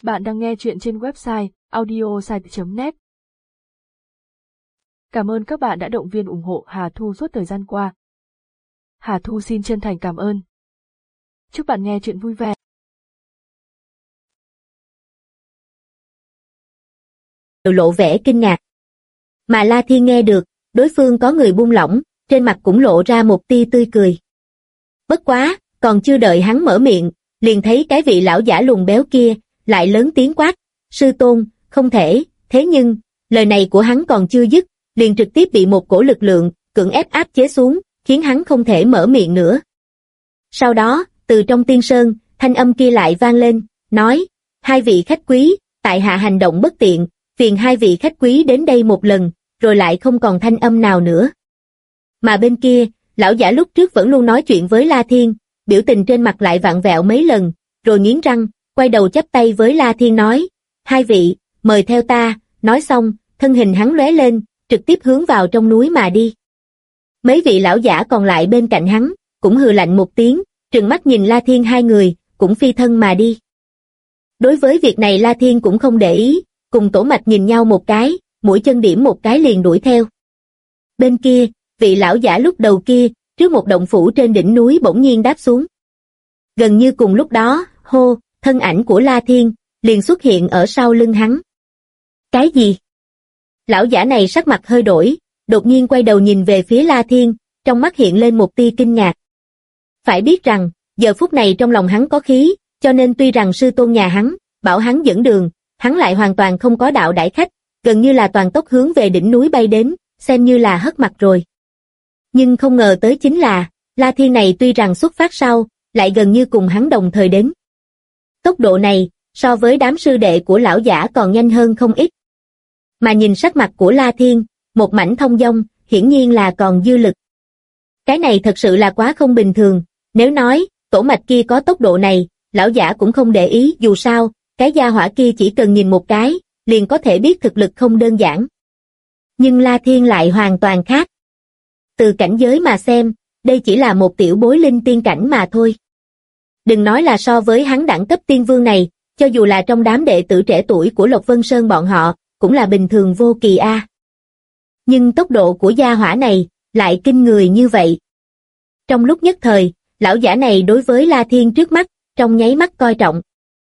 Bạn đang nghe chuyện trên website audiosite.net. Cảm ơn các bạn đã động viên ủng hộ Hà Thu suốt thời gian qua. Hà Thu xin chân thành cảm ơn. Chúc bạn nghe chuyện vui vẻ. Lộ vẻ kinh ngạc. Mà La Thiên nghe được, đối phương có người buông lỏng, trên mặt cũng lộ ra một tia tươi cười. Bất quá, còn chưa đợi hắn mở miệng, liền thấy cái vị lão giả lùn béo kia, lại lớn tiếng quát, sư tôn, không thể, thế nhưng, lời này của hắn còn chưa dứt, liền trực tiếp bị một cổ lực lượng, cưỡng ép áp chế xuống, khiến hắn không thể mở miệng nữa. Sau đó, từ trong tiên sơn, thanh âm kia lại vang lên, nói, hai vị khách quý, tại hạ hành động bất tiện, phiền hai vị khách quý đến đây một lần, rồi lại không còn thanh âm nào nữa. Mà bên kia, lão giả lúc trước vẫn luôn nói chuyện với La Thiên, biểu tình trên mặt lại vặn vẹo mấy lần, rồi nghiến răng, quay đầu chắp tay với La Thiên nói, hai vị, mời theo ta, nói xong, thân hình hắn lóe lên, trực tiếp hướng vào trong núi mà đi. Mấy vị lão giả còn lại bên cạnh hắn, cũng hừ lạnh một tiếng, trừng mắt nhìn La Thiên hai người, cũng phi thân mà đi. Đối với việc này La Thiên cũng không để ý, cùng Tổ Mạch nhìn nhau một cái, mũi chân điểm một cái liền đuổi theo. Bên kia, vị lão giả lúc đầu kia, trước một động phủ trên đỉnh núi bỗng nhiên đáp xuống. Gần như cùng lúc đó, hô, thân ảnh của La Thiên, liền xuất hiện ở sau lưng hắn. Cái gì? Lão giả này sắc mặt hơi đổi, đột nhiên quay đầu nhìn về phía La Thiên, trong mắt hiện lên một tia kinh ngạc. Phải biết rằng, giờ phút này trong lòng hắn có khí, cho nên tuy rằng sư tôn nhà hắn, bảo hắn dẫn đường, hắn lại hoàn toàn không có đạo đãi khách, gần như là toàn tốc hướng về đỉnh núi bay đến, xem như là hất mặt rồi. Nhưng không ngờ tới chính là, La Thiên này tuy rằng xuất phát sau, lại gần như cùng hắn đồng thời đến. Tốc độ này, so với đám sư đệ của lão giả còn nhanh hơn không ít. Mà nhìn sắc mặt của La Thiên, một mảnh thông dong, hiển nhiên là còn dư lực. Cái này thật sự là quá không bình thường, nếu nói, Tổ Mạch kia có tốc độ này, lão giả cũng không để ý, dù sao, cái gia hỏa kia chỉ cần nhìn một cái, liền có thể biết thực lực không đơn giản. Nhưng La Thiên lại hoàn toàn khác. Từ cảnh giới mà xem, đây chỉ là một tiểu bối linh tiên cảnh mà thôi. Đừng nói là so với hắn đẳng cấp tiên vương này, cho dù là trong đám đệ tử trẻ tuổi của Lộc Vân Sơn bọn họ, cũng là bình thường vô kỳ a. Nhưng tốc độ của gia hỏa này, lại kinh người như vậy. Trong lúc nhất thời, lão giả này đối với La Thiên trước mắt, trong nháy mắt coi trọng.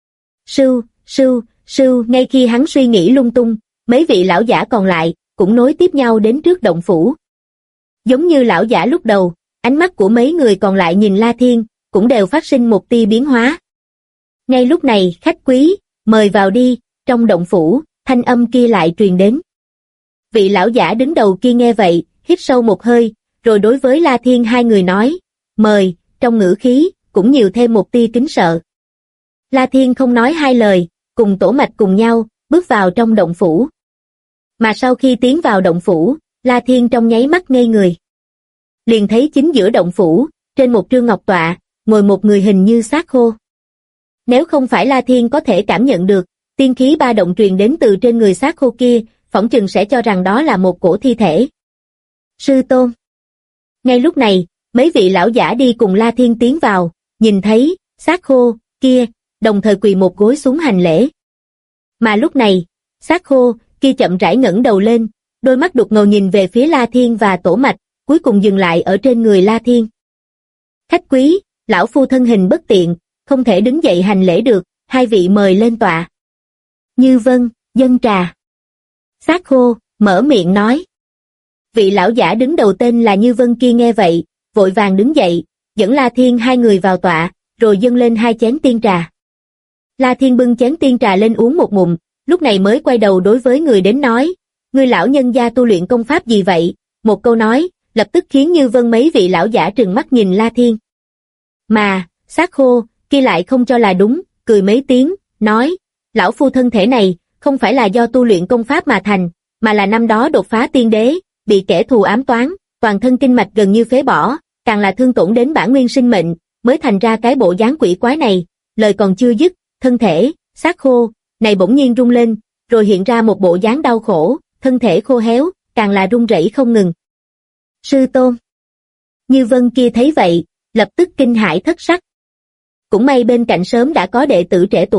Sưu, ngay khi hắn suy nghĩ lung tung, mấy vị lão giả còn lại, cũng nối tiếp nhau đến trước động phủ. Giống như lão giả lúc đầu, ánh mắt của mấy người còn lại nhìn La Thiên, cũng đều phát sinh một tia biến hóa. Ngay lúc này, khách quý, mời vào đi, trong động phủ, thanh âm kia lại truyền đến. Vị lão giả đứng đầu kia nghe vậy, hít sâu một hơi, rồi đối với La Thiên hai người nói, mời, trong ngữ khí, cũng nhiều thêm một tia kính sợ. La Thiên không nói hai lời, cùng Tổ Mạch cùng nhau, bước vào trong động phủ. Mà sau khi tiến vào động phủ, La Thiên trong nháy mắt ngây người. Liền thấy chính giữa động phủ, trên một trương ngọc tọa, ngồi một người hình như xác khô. Nếu không phải La Thiên có thể cảm nhận được, tiên khí ba động truyền đến từ trên người xác khô kia, phỏng chừng sẽ cho rằng đó là một cổ thi thể. Sư tôn. Ngay lúc này, mấy vị lão giả đi cùng La Thiên tiến vào, nhìn thấy, xác khô, kia, đồng thời quỳ một gối xuống hành lễ. Mà lúc này, xác khô, kia chậm rãi ngẩng đầu lên, đôi mắt đục ngầu nhìn về phía La Thiên và Tổ Mạch, cuối cùng dừng lại ở trên người La Thiên. Khách quý, lão phu thân hình bất tiện, không thể đứng dậy hành lễ được, hai vị mời lên tọa. Như vâng, dâng trà. Xác khô, mở miệng nói. Vị lão giả đứng đầu tên là Như Vân kia nghe vậy, vội vàng đứng dậy, dẫn La Thiên hai người vào tọa, rồi dâng lên hai chén tiên trà. La Thiên bưng chén tiên trà lên uống một ngụm, lúc này mới quay đầu đối với người đến nói, ngươi lão nhân gia tu luyện công pháp gì vậy? Một câu nói, lập tức khiến Như Vân mấy vị lão giả trừng mắt nhìn La Thiên. Mà, xác khô, kia lại không cho là đúng, cười mấy tiếng, nói, lão phu thân thể này, không phải là do tu luyện công pháp mà thành, mà là năm đó đột phá tiên đế, bị kẻ thù ám toán, toàn thân kinh mạch gần như phế bỏ, càng là thương tổn đến bản nguyên sinh mệnh, mới thành ra cái bộ dáng quỷ quái này. Lời còn chưa dứt, thân thể, xác khô, này bỗng nhiên rung lên, rồi hiện ra một bộ dáng đau khổ, thân thể khô héo, càng là run rẩy không ngừng. Sư tôn. Như Vân kia thấy vậy, lập tức kinh hãi thất sắc. Cũng may bên cạnh sớm đã có đệ tử trẻ tuổi,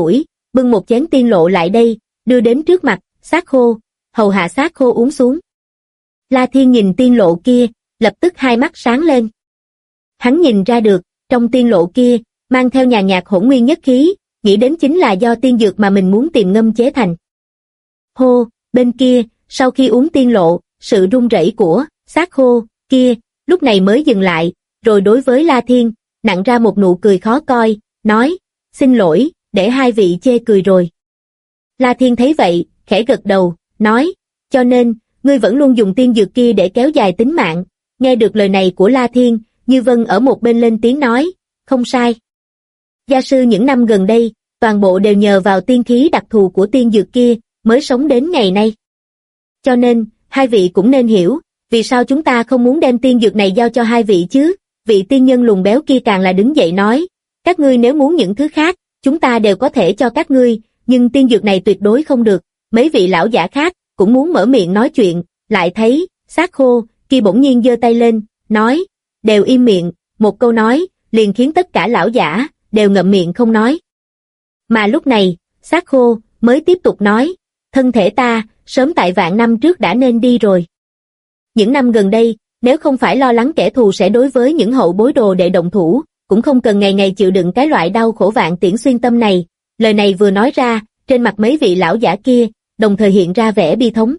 bưng một chén tiên lộ lại đây, đưa đến trước mặt, Xác Khô, hầu hạ Xác Khô uống xuống. La Thiên nhìn tiên lộ kia, lập tức hai mắt sáng lên. Hắn nhìn ra được, trong tiên lộ kia, mang theo nhàn nhạt hỗn nguyên nhất khí, nghĩ đến chính là do tiên dược mà mình muốn tìm ngâm chế thành. Hô, bên kia, sau khi uống tiên lộ, sự run rẩy của Xác Khô kia, lúc này mới dừng lại, rồi đối với La Thiên, nặn ra một nụ cười khó coi, nói, xin lỗi, để hai vị chê cười rồi. La Thiên thấy vậy, khẽ gật đầu, nói, cho nên, ngươi vẫn luôn dùng tiên dược kia để kéo dài tính mạng. Nghe được lời này của La Thiên, Như Vân ở một bên lên tiếng nói, không sai. Gia sư những năm gần đây, toàn bộ đều nhờ vào tiên khí đặc thù của tiên dược kia, mới sống đến ngày nay. Cho nên, hai vị cũng nên hiểu, vì sao chúng ta không muốn đem tiên dược này giao cho hai vị chứ. Vị tiên nhân lùn béo kia càng là đứng dậy nói, các ngươi nếu muốn những thứ khác, chúng ta đều có thể cho các ngươi, nhưng tiên dược này tuyệt đối không được. Mấy vị lão giả khác cũng muốn mở miệng nói chuyện, lại thấy Xác Khô kia bỗng nhiên giơ tay lên, nói, đều im miệng. Một câu nói liền khiến tất cả lão giả đều ngậm miệng không nói. Mà lúc này, Xác Khô mới tiếp tục nói, thân thể ta sớm tại vạn năm trước đã nên đi rồi. Những năm gần đây, nếu không phải lo lắng kẻ thù sẽ đối với những hậu bối đồ đệ động thủ, cũng không cần ngày ngày chịu đựng cái loại đau khổ vạn tiễn xuyên tâm này. Lời này vừa nói ra, trên mặt mấy vị lão giả kia, đồng thời hiện ra vẻ bi thống.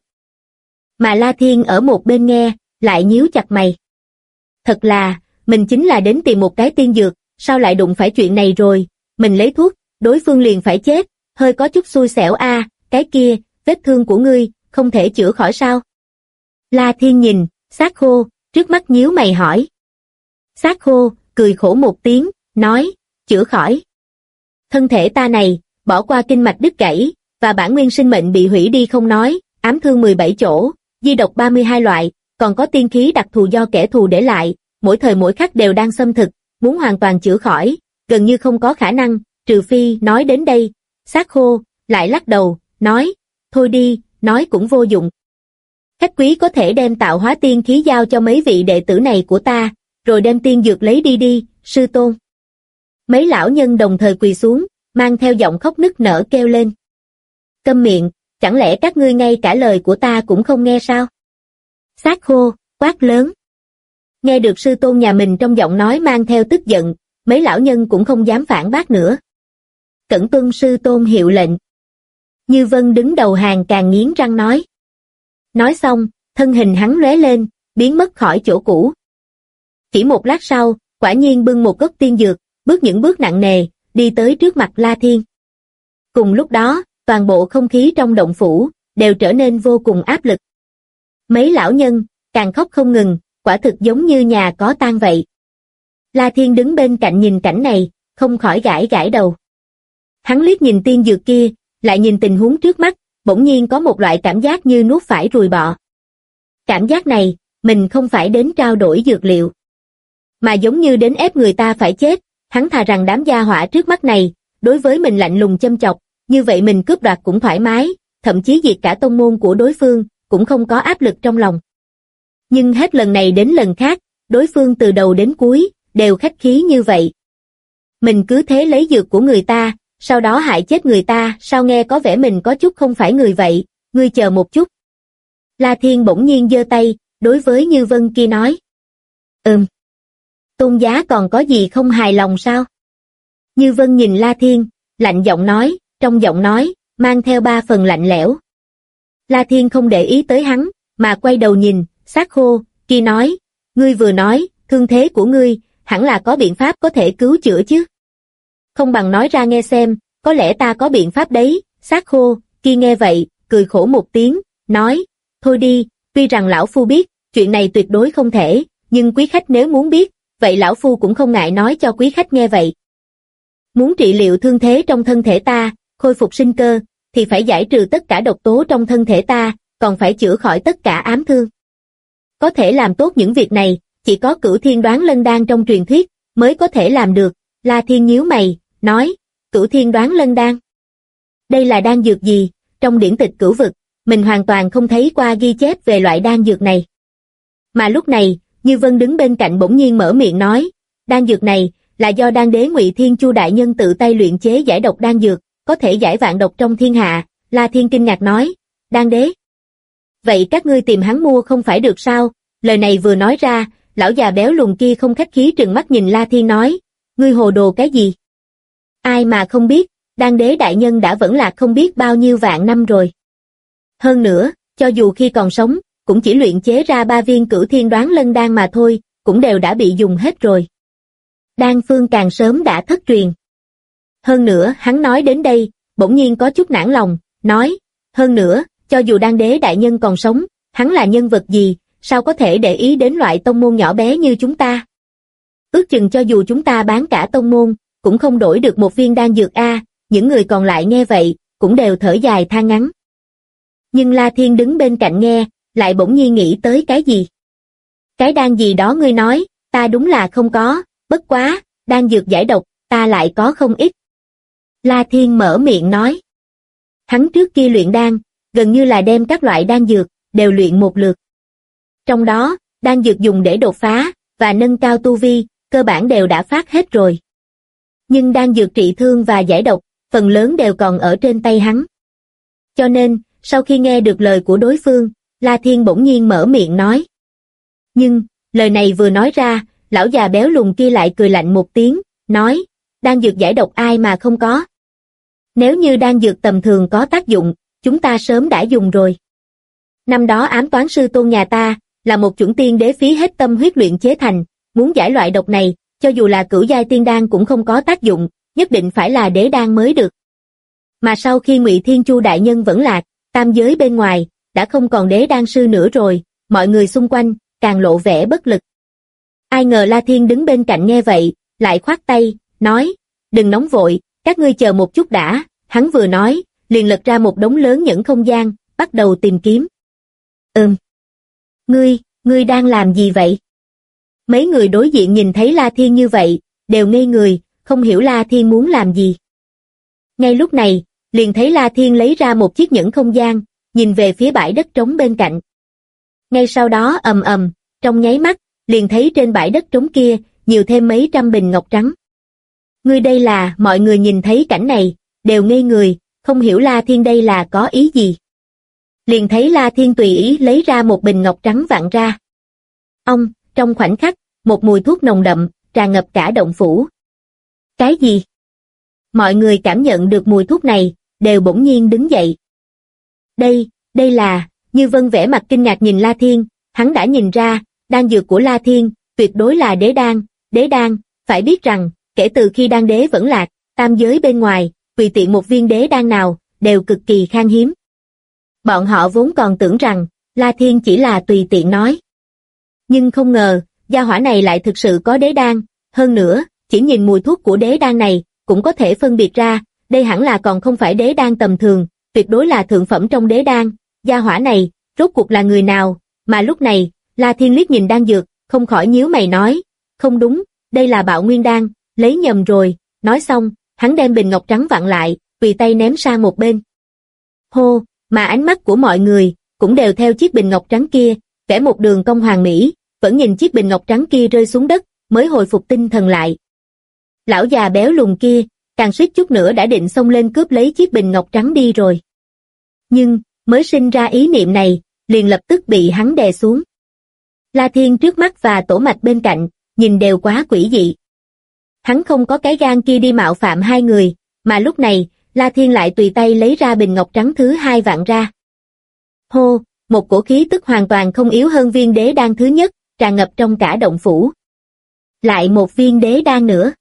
Mà La Thiên ở một bên nghe, lại nhíu chặt mày. Thật là, mình chính là đến tìm một cái tiên dược, sao lại đụng phải chuyện này rồi, mình lấy thuốc, đối phương liền phải chết, hơi có chút xui xẻo a. Cái kia, vết thương của ngươi, không thể chữa khỏi sao? La Thiên nhìn, Xác Khô, trước mắt nhíu mày hỏi. Xác Khô, cười khổ một tiếng, nói, chữa khỏi. Thân thể ta này, bỏ qua kinh mạch đứt gãy, và bản nguyên sinh mệnh bị hủy đi không nói, ám thương 17 chỗ, di độc 32 loại, còn có tiên khí đặc thù do kẻ thù để lại, mỗi thời mỗi khắc đều đang xâm thực, muốn hoàn toàn chữa khỏi, gần như không có khả năng, trừ phi. Nói đến đây, Xác Khô lại lắc đầu, nói, thôi đi, nói cũng vô dụng. Khách quý có thể đem tạo hóa tiên khí giao cho mấy vị đệ tử này của ta, rồi đem tiên dược lấy đi đi, sư tôn. Mấy lão nhân đồng thời quỳ xuống, mang theo giọng khóc nức nở kêu lên. Câm miệng, chẳng lẽ các ngươi ngay cả lời của ta cũng không nghe sao? Xác Khô quát lớn. Nghe được sư tôn nhà mình trong giọng nói mang theo tức giận, mấy lão nhân cũng không dám phản bác nữa. Cẩn tuân sư tôn hiệu lệnh. Như Vân đứng đầu hàng càng nghiến răng nói. Nói xong, thân hình hắn lóe lên, biến mất khỏi chỗ cũ. Chỉ một lát sau, quả nhiên bưng một gốc tiên dược, bước những bước nặng nề, đi tới trước mặt La Thiên. Cùng lúc đó, toàn bộ không khí trong động phủ đều trở nên vô cùng áp lực. Mấy lão nhân càng khóc không ngừng, quả thực giống như nhà có tang vậy. La Thiên đứng bên cạnh nhìn cảnh này, không khỏi gãi gãi đầu. Hắn liếc nhìn tiên dược kia, lại nhìn tình huống trước mắt, bỗng nhiên có một loại cảm giác như nuốt phải ruồi bọ. Cảm giác này, mình không phải đến trao đổi dược liệu, mà giống như đến ép người ta phải chết. Hắn thà rằng đám gia hỏa trước mắt này, đối với mình lạnh lùng châm chọc, như vậy mình cướp đoạt cũng thoải mái, thậm chí diệt cả tông môn của đối phương, cũng không có áp lực trong lòng. Nhưng hết lần này đến lần khác, đối phương từ đầu đến cuối, đều khách khí như vậy. Mình cứ thế lấy dược của người ta, sau đó hại chết người ta, sao nghe có vẻ mình có chút không phải người vậy, ngươi chờ một chút. La Thiên bỗng nhiên giơ tay, đối với Như Vân kia nói. Tôn giá còn có gì không hài lòng sao? Như Vân nhìn La Thiên, lạnh giọng nói, trong giọng nói, mang theo 3 phần lạnh lẽo. La Thiên không để ý tới hắn, mà quay đầu nhìn, Xác Khô, kia nói, ngươi vừa nói, thương thế của ngươi, hẳn là có biện pháp có thể cứu chữa chứ. Không bằng nói ra nghe xem, có lẽ ta có biện pháp đấy. Xác Khô, kia nghe vậy, cười khổ một tiếng, nói, thôi đi, tuy rằng lão phu biết, chuyện này tuyệt đối không thể, nhưng quý khách nếu muốn biết, vậy lão phu cũng không ngại nói cho quý khách nghe vậy. Muốn trị liệu thương thế trong thân thể ta, khôi phục sinh cơ, thì phải giải trừ tất cả độc tố trong thân thể ta, còn phải chữa khỏi tất cả ám thương. Có thể làm tốt những việc này, chỉ có Cửu Thiên Đoán Lân Đan trong truyền thuyết, mới có thể làm được. La Thiên nhíu mày, nói, Cửu Thiên Đoán Lân Đan. Đây là đan dược gì? Trong điển tịch cửu vực, mình hoàn toàn không thấy qua ghi chép về loại đan dược này. Mà lúc này, Như Vân đứng bên cạnh bỗng nhiên mở miệng nói, đan dược này, là do đan đế Ngụy Thiên Chu đại nhân tự tay luyện chế giải độc đan dược, có thể giải vạn độc trong thiên hạ. La Thiên kinh ngạc nói, đan đế. Vậy các ngươi tìm hắn mua không phải được sao? Lời này vừa nói ra, lão già béo lùn kia không khách khí trừng mắt nhìn La Thiên nói, ngươi hồ đồ cái gì? Ai mà không biết, đan đế đại nhân đã vẫn lạc không biết bao nhiêu vạn năm rồi. Hơn nữa, cho dù khi còn sống, cũng chỉ luyện chế ra 3 viên Cửu Thiên Đoán Lân đan mà thôi, cũng đều đã bị dùng hết rồi. Đan phương càng sớm đã thất truyền. Hơn nữa, hắn nói đến đây, bỗng nhiên có chút nản lòng, nói, hơn nữa, cho dù đan đế đại nhân còn sống, hắn là nhân vật gì, sao có thể để ý đến loại tông môn nhỏ bé như chúng ta? Ước chừng cho dù chúng ta bán cả tông môn, cũng không đổi được một viên đan dược a. Những người còn lại nghe vậy, cũng đều thở dài than ngắn. Nhưng La Thiên đứng bên cạnh nghe, lại bỗng nhiên nghĩ tới cái gì? Cái đan gì đó ngươi nói, ta đúng là không có, bất quá, đan dược giải độc, ta lại có không ít. La Thiên mở miệng nói. Hắn trước kia luyện đan, gần như là đem các loại đan dược, đều luyện một lượt. Trong đó, đan dược dùng để đột phá, và nâng cao tu vi, cơ bản đều đã phát hết rồi. Nhưng đan dược trị thương và giải độc, phần lớn đều còn ở trên tay hắn. Cho nên, sau khi nghe được lời của đối phương, La Thiên bỗng nhiên mở miệng nói. Nhưng, lời này vừa nói ra, lão già béo lùn kia lại cười lạnh một tiếng, nói, đan dược giải độc ai mà không có. Nếu như đan dược tầm thường có tác dụng, chúng ta sớm đã dùng rồi. Năm đó ám toán sư tôn nhà ta, là một chuẩn tiên đế phí hết tâm huyết luyện chế thành, muốn giải loại độc này, cho dù là cửu giai tiên đan cũng không có tác dụng, nhất định phải là đế đan mới được. Mà sau khi Ngụy Thiên Chu đại nhân vẫn lạc, tam giới bên ngoài, đã không còn đế đan sư nữa rồi, mọi người xung quanh, càng lộ vẻ bất lực. Ai ngờ La Thiên đứng bên cạnh nghe vậy, lại khoát tay, nói, đừng nóng vội, các ngươi chờ một chút đã, hắn vừa nói, liền lật ra một đống lớn những không gian, bắt đầu tìm kiếm. Ngươi đang làm gì vậy? Mấy người đối diện nhìn thấy La Thiên như vậy, đều ngây người, không hiểu La Thiên muốn làm gì. Ngay lúc này, liền thấy La Thiên lấy ra một chiếc nhẫn không gian, nhìn về phía bãi đất trống bên cạnh. Ngay sau đó ầm ầm, trong nháy mắt, liền thấy trên bãi đất trống kia, nhiều thêm mấy trăm bình ngọc trắng. Ngươi đây là, mọi người nhìn thấy cảnh này, đều ngây người, không hiểu La Thiên đây là có ý gì. Liền thấy La Thiên tùy ý lấy ra một bình ngọc trắng vặn ra. Trong khoảnh khắc, một mùi thuốc nồng đậm, tràn ngập cả động phủ. Cái gì? Mọi người cảm nhận được mùi thuốc này, đều bỗng nhiên đứng dậy. Đây là, Như Vân vẻ mặt kinh ngạc nhìn La Thiên, hắn đã nhìn ra, đan dược của La Thiên, tuyệt đối là đế đan, phải biết rằng, kể từ khi đan đế vẫn lạc, tam giới bên ngoài, tùy tiện một viên đế đan nào, đều cực kỳ khan hiếm. Bọn họ vốn còn tưởng rằng, La Thiên chỉ là tùy tiện nói. Nhưng không ngờ, gia hỏa này lại thực sự có đế đan, hơn nữa, chỉ nhìn mùi thuốc của đế đan này, cũng có thể phân biệt ra, đây hẳn là còn không phải đế đan tầm thường, tuyệt đối là thượng phẩm trong đế đan, gia hỏa này, rốt cuộc là người nào, mà lúc này, La Thiên liếc nhìn đan dược, không khỏi nhíu mày nói, không đúng, đây là Bạo Nguyên đan, lấy nhầm rồi, nói xong, hắn đem bình ngọc trắng vặn lại, tùy tay ném sang một bên. Hô, mà ánh mắt của mọi người, cũng đều theo chiếc bình ngọc trắng kia, vẽ một đường cong hoàn mỹ, vẫn nhìn chiếc bình ngọc trắng kia rơi xuống đất, mới hồi phục tinh thần lại. Lão già béo lùn kia, càng suýt chút nữa đã định xông lên cướp lấy chiếc bình ngọc trắng đi rồi. Nhưng, mới sinh ra ý niệm này, liền lập tức bị hắn đè xuống. La Thiên trước mắt và Tổ Mạch bên cạnh, nhìn đều quá quỷ dị. Hắn không có cái gan kia đi mạo phạm hai người, mà lúc này, La Thiên lại tùy tay lấy ra bình ngọc trắng thứ hai vặn ra. Hô, một cổ khí tức hoàn toàn không yếu hơn viên đế đan thứ nhất, tràn ngập trong cả động phủ. Lại một viên đế đan nữa.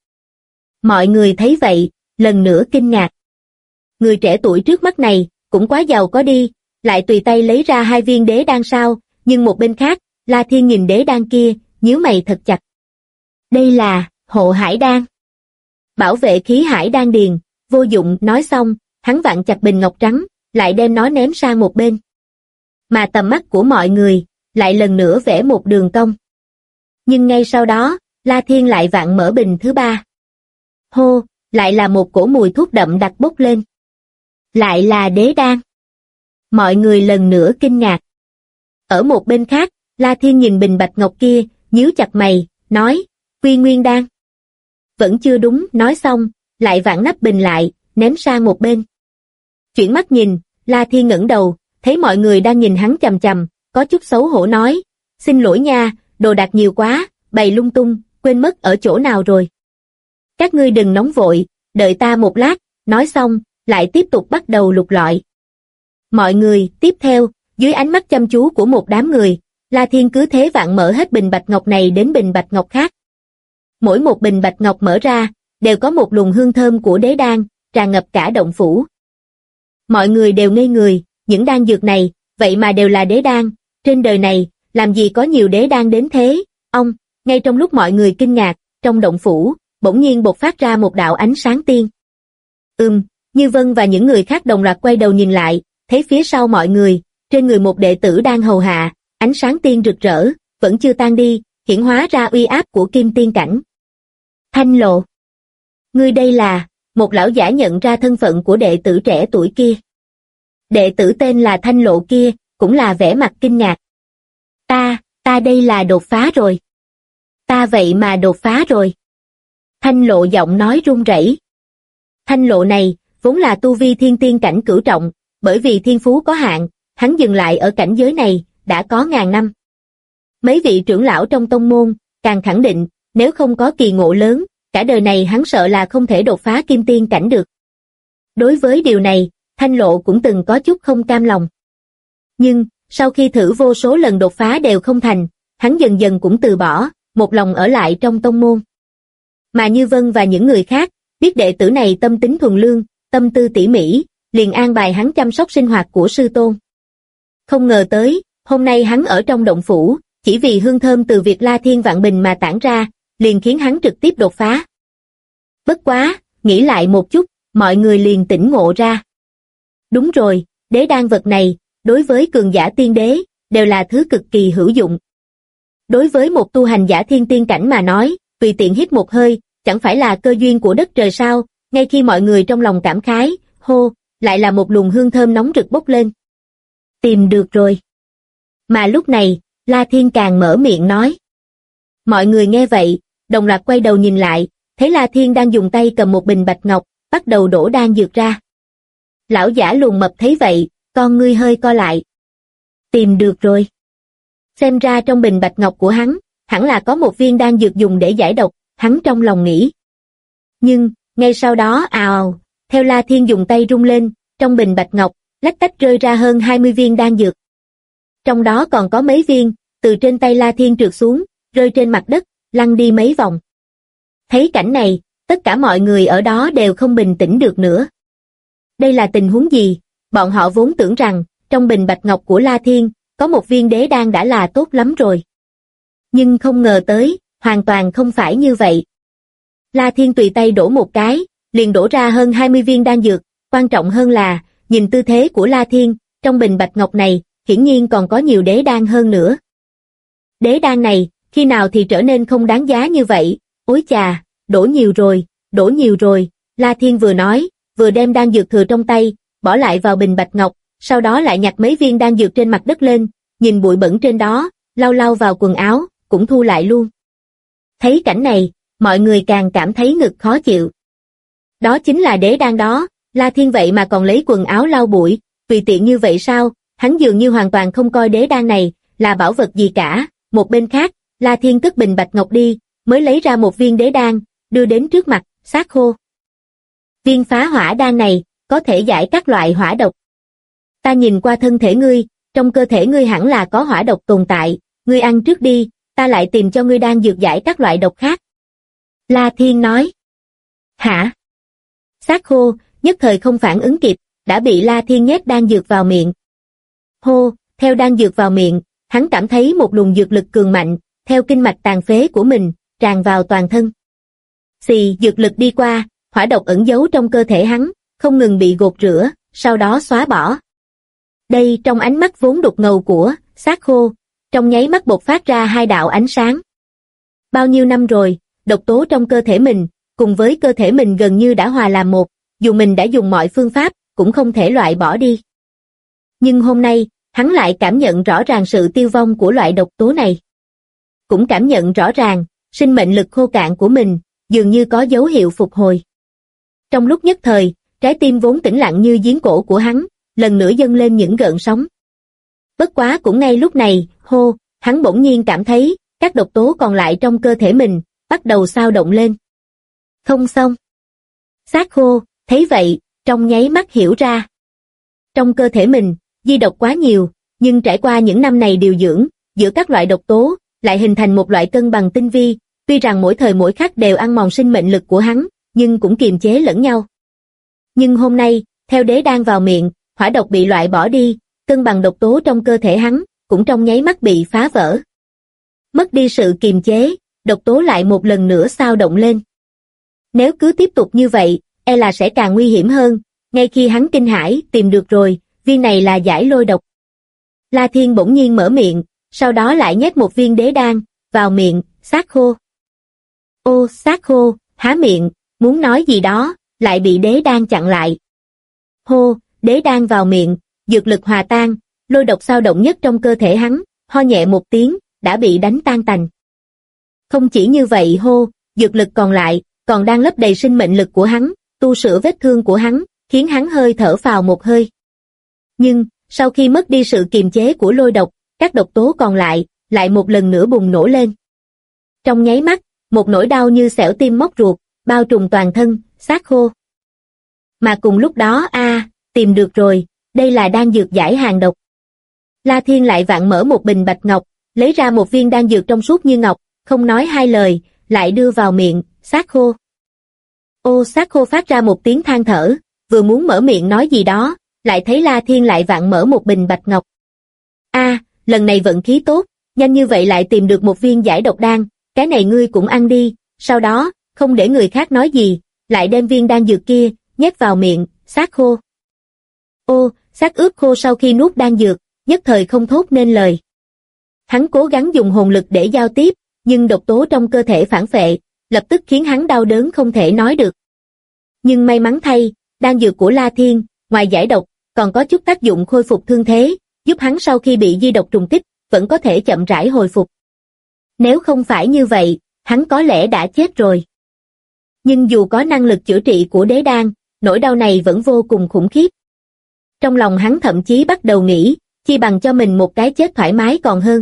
Mọi người thấy vậy, lần nữa kinh ngạc. Người trẻ tuổi trước mắt này, cũng quá giàu có đi, lại tùy tay lấy ra hai viên đế đan sao, nhưng một bên khác, La Thiên nhìn đế đan kia, nhíu mày thật chặt. Đây là, hộ hải đan. Bảo vệ khí hải đan điền, vô dụng, nói xong, hắn vặn chặt bình ngọc trắng, lại đem nó ném sang một bên. Mà tầm mắt của mọi người, lại lần nữa vẽ một đường cong. Nhưng ngay sau đó, La Thiên lại vặn mở bình thứ ba. Hô, lại là một cổ mùi thuốc đậm đặc bốc lên. Lại là đế đan. Mọi người lần nữa kinh ngạc. Ở một bên khác, La Thiên nhìn bình bạch ngọc kia, nhíu chặt mày, nói, Quy Nguyên đan. Vẫn chưa đúng, nói xong, lại vặn nắp bình lại, ném sang một bên. Chuyển mắt nhìn, La Thiên ngẩng đầu, thấy mọi người đang nhìn hắn chằm chằm, có chút xấu hổ nói, xin lỗi nha, đồ đạc nhiều quá, bày lung tung, quên mất ở chỗ nào rồi. Các ngươi đừng nóng vội, đợi ta một lát, nói xong, lại tiếp tục bắt đầu lục lọi. Mọi người, tiếp theo, dưới ánh mắt chăm chú của một đám người, La Thiên cứ thế vặn mở hết bình bạch ngọc này đến bình bạch ngọc khác. Mỗi một bình bạch ngọc mở ra, đều có một luồng hương thơm của đế đan, tràn ngập cả động phủ. Mọi người đều ngây người, những đan dược này, vậy mà đều là đế đan, trên đời này, làm gì có nhiều đế đan đến thế, ngay trong lúc mọi người kinh ngạc, trong động phủ, bỗng nhiên bộc phát ra một đạo ánh sáng tiên. Như Vân và những người khác đồng loạt quay đầu nhìn lại, thấy phía sau mọi người, trên người một đệ tử đang hầu hạ, ánh sáng tiên rực rỡ, vẫn chưa tan đi, hiển hóa ra uy áp của kim tiên cảnh. Thanh Lộ. Ngươi đây là, một lão giả nhận ra thân phận của đệ tử trẻ tuổi kia. Đệ tử tên là Thanh Lộ kia, cũng là vẻ mặt kinh ngạc. Ta đây là đột phá rồi. Ta vậy mà đột phá rồi. Thanh Lộ giọng nói run rẩy. Thanh Lộ này, vốn là tu vi thiên tiên cảnh cửu trọng, bởi vì thiên phú có hạn, hắn dừng lại ở cảnh giới này, đã có ngàn năm. Mấy vị trưởng lão trong tông môn, càng khẳng định, nếu không có kỳ ngộ lớn, cả đời này hắn sợ là không thể đột phá kim tiên cảnh được. Đối với điều này, Thanh Lộ cũng từng có chút không cam lòng. Nhưng, sau khi thử vô số lần đột phá đều không thành, hắn dần dần cũng từ bỏ, một lòng ở lại trong tông môn. Mà Như Vân và những người khác, biết đệ tử này tâm tính thuần lương, tâm tư tỉ mỉ, liền an bài hắn chăm sóc sinh hoạt của sư tôn. Không ngờ tới, hôm nay hắn ở trong động phủ, chỉ vì hương thơm từ việc La Thiên vạn bình mà tản ra, liền khiến hắn trực tiếp đột phá. Bất quá, nghĩ lại một chút, mọi người liền tỉnh ngộ ra. Đúng rồi, đế đan vật này, đối với cường giả tiên đế, đều là thứ cực kỳ hữu dụng. Đối với một tu hành giả thiên tiên cảnh mà nói, tùy tiện hít một hơi, chẳng phải là cơ duyên của đất trời sao, ngay khi mọi người trong lòng cảm khái, lại là một luồng hương thơm nóng rực bốc lên. Tìm được rồi. Mà lúc này, La Thiên càng mở miệng nói. Mọi người nghe vậy, đồng loạt quay đầu nhìn lại, thấy La Thiên đang dùng tay cầm một bình bạch ngọc, bắt đầu đổ đan dược ra. Lão giả lùn mập thấy vậy, con ngươi hơi co lại. Tìm được rồi. Xem ra trong bình bạch ngọc của hắn, hẳn là có một viên đan dược dùng để giải độc, hắn trong lòng nghĩ. Nhưng, ngay sau đó ào, theo La Thiên dùng tay rung lên, trong bình bạch ngọc, lách tách rơi ra hơn 20 viên đan dược. Trong đó còn có mấy viên, từ trên tay La Thiên trượt xuống, rơi trên mặt đất, lăn đi mấy vòng. Thấy cảnh này, tất cả mọi người ở đó đều không bình tĩnh được nữa. Đây là tình huống gì? Bọn họ vốn tưởng rằng, trong bình bạch ngọc của La Thiên, có một viên đế đan đã là tốt lắm rồi. Nhưng không ngờ tới, hoàn toàn không phải như vậy. La Thiên tùy tay đổ một cái, liền đổ ra hơn 20 viên đan dược, quan trọng hơn là, nhìn tư thế của La Thiên, trong bình bạch ngọc này, hiển nhiên còn có nhiều đế đan hơn nữa. Đế đan này, khi nào thì trở nên không đáng giá như vậy, ối chà, đổ nhiều rồi, La Thiên vừa nói, vừa đem đan dược thừa trong tay, bỏ lại vào bình bạch ngọc, sau đó lại nhặt mấy viên đan dược trên mặt đất lên, nhìn bụi bẩn trên đó, lau lau vào quần áo, cũng thu lại luôn. Thấy cảnh này, mọi người càng cảm thấy ngực khó chịu. Đó chính là đế đan đó, La Thiên vậy mà còn lấy quần áo lau bụi, tùy tiện như vậy sao, hắn dường như hoàn toàn không coi đế đan này là bảo vật gì cả. Một bên khác, La Thiên cất bình bạch ngọc đi, mới lấy ra một viên đế đan, đưa đến trước mặt, Sát Khô. Viên phá hỏa đan này, có thể giải các loại hỏa độc. Ta nhìn qua thân thể ngươi, trong cơ thể ngươi hẳn là có hỏa độc tồn tại, ngươi ăn trước đi, ta lại tìm cho ngươi đan dược giải các loại độc khác. La Thiên nói. Hả? Sát Khô, nhất thời không phản ứng kịp, đã bị La Thiên nhét đan dược vào miệng. Theo đan dược vào miệng, hắn cảm thấy một luồng dược lực cường mạnh, theo kinh mạch tàn phế của mình, tràn vào toàn thân. Xì, dược lực đi qua, hỏa độc ẩn giấu trong cơ thể hắn, không ngừng bị gột rửa, sau đó xóa bỏ. Đây trong ánh mắt vốn đục ngầu của Sát Khô, trong nháy mắt bộc phát ra hai đạo ánh sáng. Bao nhiêu năm rồi, độc tố trong cơ thể mình, cùng với cơ thể mình gần như đã hòa làm một, dù mình đã dùng mọi phương pháp, cũng không thể loại bỏ đi. Nhưng hôm nay, hắn lại cảm nhận rõ ràng sự tiêu vong của loại độc tố này. Cũng cảm nhận rõ ràng, sinh mệnh lực khô cạn của mình, dường như có dấu hiệu phục hồi. Trong lúc nhất thời, trái tim vốn tĩnh lặng như giếng cổ của hắn, lần nữa dâng lên những gợn sóng. Bất quá cũng ngay lúc này, hô, hắn bỗng nhiên cảm thấy, các độc tố còn lại trong cơ thể mình, bắt đầu xao động lên. Không xong. Xác khô, thấy vậy, trong nháy mắt hiểu ra. Trong cơ thể mình, di độc quá nhiều, nhưng trải qua những năm này điều dưỡng, giữa các loại độc tố, lại hình thành một loại cân bằng tinh vi, tuy rằng mỗi thời mỗi khắc đều ăn mòn sinh mệnh lực của hắn, nhưng cũng kiềm chế lẫn nhau. Nhưng hôm nay, theo đế đan vào miệng, hỏa độc bị loại bỏ đi, cân bằng độc tố trong cơ thể hắn, cũng trong nháy mắt bị phá vỡ. Mất đi sự kiềm chế, độc tố lại một lần nữa xao động lên. Nếu cứ tiếp tục như vậy, e là sẽ càng nguy hiểm hơn, ngay khi hắn kinh hãi, tìm được rồi, viên này là giải lôi độc. La Thiên bỗng nhiên mở miệng, sau đó lại nhét một viên đế đan vào miệng, xác khô. Ô, xác khô, há miệng, muốn nói gì đó, lại bị đế đan chặn lại. Hô, đế đan vào miệng, dược lực hòa tan, lôi độc xao động nhất trong cơ thể hắn, ho nhẹ một tiếng, đã bị đánh tan tành. Không chỉ như vậy hô, dược lực còn lại, còn đang lấp đầy sinh mệnh lực của hắn, tu sửa vết thương của hắn, khiến hắn hơi thở phào một hơi. Nhưng, sau khi mất đi sự kiềm chế của lôi độc, các độc tố còn lại một lần nữa bùng nổ lên. Trong nháy mắt, một nỗi đau như xẻo tim móc ruột, bao trùm toàn thân, xác khô. Mà cùng lúc đó tìm được rồi, đây là đan dược giải hàng độc. La Thiên lại vặn mở một bình bạch ngọc, lấy ra một viên đan dược trong suốt như ngọc, không nói hai lời, lại đưa vào miệng, xác khô. Ô, xác khô phát ra một tiếng than thở, vừa muốn mở miệng nói gì đó, lại thấy La Thiên lại vặn mở một bình bạch ngọc. Lần này vận khí tốt, nhanh như vậy lại tìm được một viên giải độc đan, cái này ngươi cũng ăn đi, sau đó, không để người khác nói gì, lại đem viên đan dược kia, nhét vào miệng, xác khô. Ô, xác ướp khô sau khi nuốt đan dược, nhất thời không thốt nên lời. Hắn cố gắng dùng hồn lực để giao tiếp, nhưng độc tố trong cơ thể phản phệ, lập tức khiến hắn đau đớn không thể nói được. Nhưng may mắn thay, đan dược của La Thiên, ngoài giải độc, còn có chút tác dụng khôi phục thương thế, giúp hắn sau khi bị di độc trùng kích, vẫn có thể chậm rãi hồi phục. Nếu không phải như vậy, hắn có lẽ đã chết rồi. Nhưng dù có năng lực chữa trị của đế đan, nỗi đau này vẫn vô cùng khủng khiếp. Trong lòng hắn thậm chí bắt đầu nghĩ, chi bằng cho mình một cái chết thoải mái còn hơn.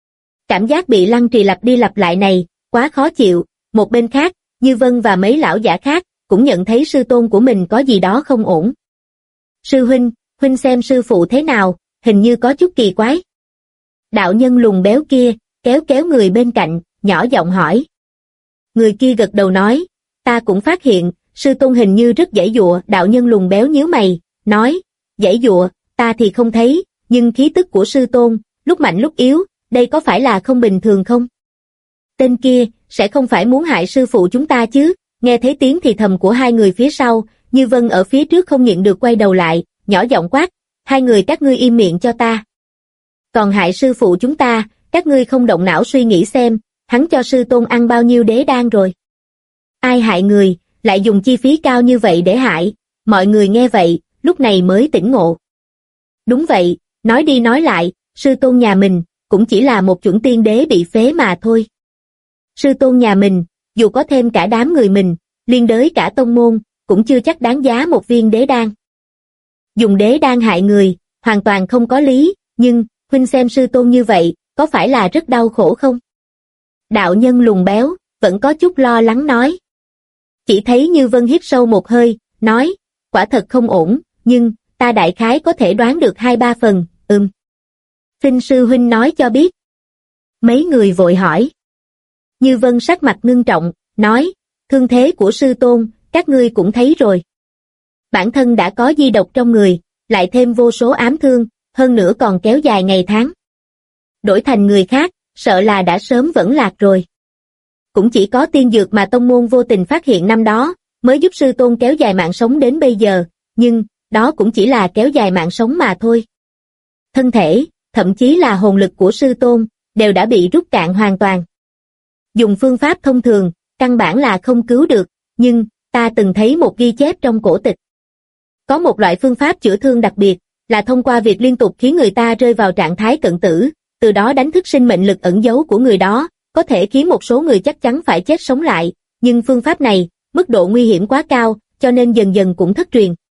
Cảm giác bị lăng trì lặp đi lặp lại này, quá khó chịu. Một bên khác, Như Vân và mấy lão giả khác, cũng nhận thấy sư tôn của mình có gì đó không ổn. Sư huynh xem sư phụ thế nào, hình như có chút kỳ quái. Đạo nhân lùn béo kia, kéo người bên cạnh, nhỏ giọng hỏi. Người kia gật đầu nói, ta cũng phát hiện, sư tôn hình như rất giãy giụa. Đạo nhân lùn béo nhíu mày, nói, giãy giụa, ta thì không thấy, nhưng khí tức của sư tôn, lúc mạnh lúc yếu, đây có phải là không bình thường không? Tên kia, sẽ không phải muốn hại sư phụ chúng ta chứ? Nghe thấy tiếng thì thầm của hai người phía sau, Như Vân ở phía trước không nhịn được quay đầu lại, nhỏ giọng quát, hai người các ngươi im miệng cho ta. Còn hại sư phụ chúng ta, các ngươi không động não suy nghĩ xem, hắn cho sư tôn ăn bao nhiêu đế đan rồi. Ai hại người, lại dùng chi phí cao như vậy để hại, mọi người nghe vậy, lúc này mới tỉnh ngộ. Đúng vậy, nói đi nói lại, sư tôn nhà mình, cũng chỉ là một chuẩn tiên đế bị phế mà thôi. Sư tôn nhà mình, dù có thêm cả đám người mình, liên đới cả tông môn, cũng chưa chắc đáng giá một viên đế đan. Dùng đế đan hại người, hoàn toàn không có lý, nhưng, huynh xem sư tôn như vậy, có phải là rất đau khổ không? Đạo nhân lùn béo, vẫn có chút lo lắng nói. Chỉ thấy Như Vân hít sâu một hơi, nói, quả thật không ổn, nhưng, ta đại khái có thể đoán được 2-3 phần, Xin sư huynh nói cho biết. Mấy người vội hỏi. Như Vân sắc mặt ngưng trọng, nói, thương thế của sư tôn, các ngươi cũng thấy rồi. Bản thân đã có di độc trong người, lại thêm vô số ám thương, hơn nữa còn kéo dài ngày tháng. Đổi thành người khác, sợ là đã sớm vẫn lạc rồi. Cũng chỉ có tiên dược mà tông môn vô tình phát hiện năm đó, mới giúp sư tôn kéo dài mạng sống đến bây giờ, nhưng, đó cũng chỉ là kéo dài mạng sống mà thôi. Thân thể, thậm chí là hồn lực của sư tôn, đều đã bị rút cạn hoàn toàn. Dùng phương pháp thông thường, căn bản là không cứu được, nhưng, ta từng thấy một ghi chép trong cổ tịch. Có một loại phương pháp chữa thương đặc biệt, là thông qua việc liên tục khiến người ta rơi vào trạng thái cận tử, từ đó đánh thức sinh mệnh lực ẩn giấu của người đó, có thể khiến một số người chắc chắn phải chết sống lại, nhưng phương pháp này, mức độ nguy hiểm quá cao, cho nên dần dần cũng thất truyền.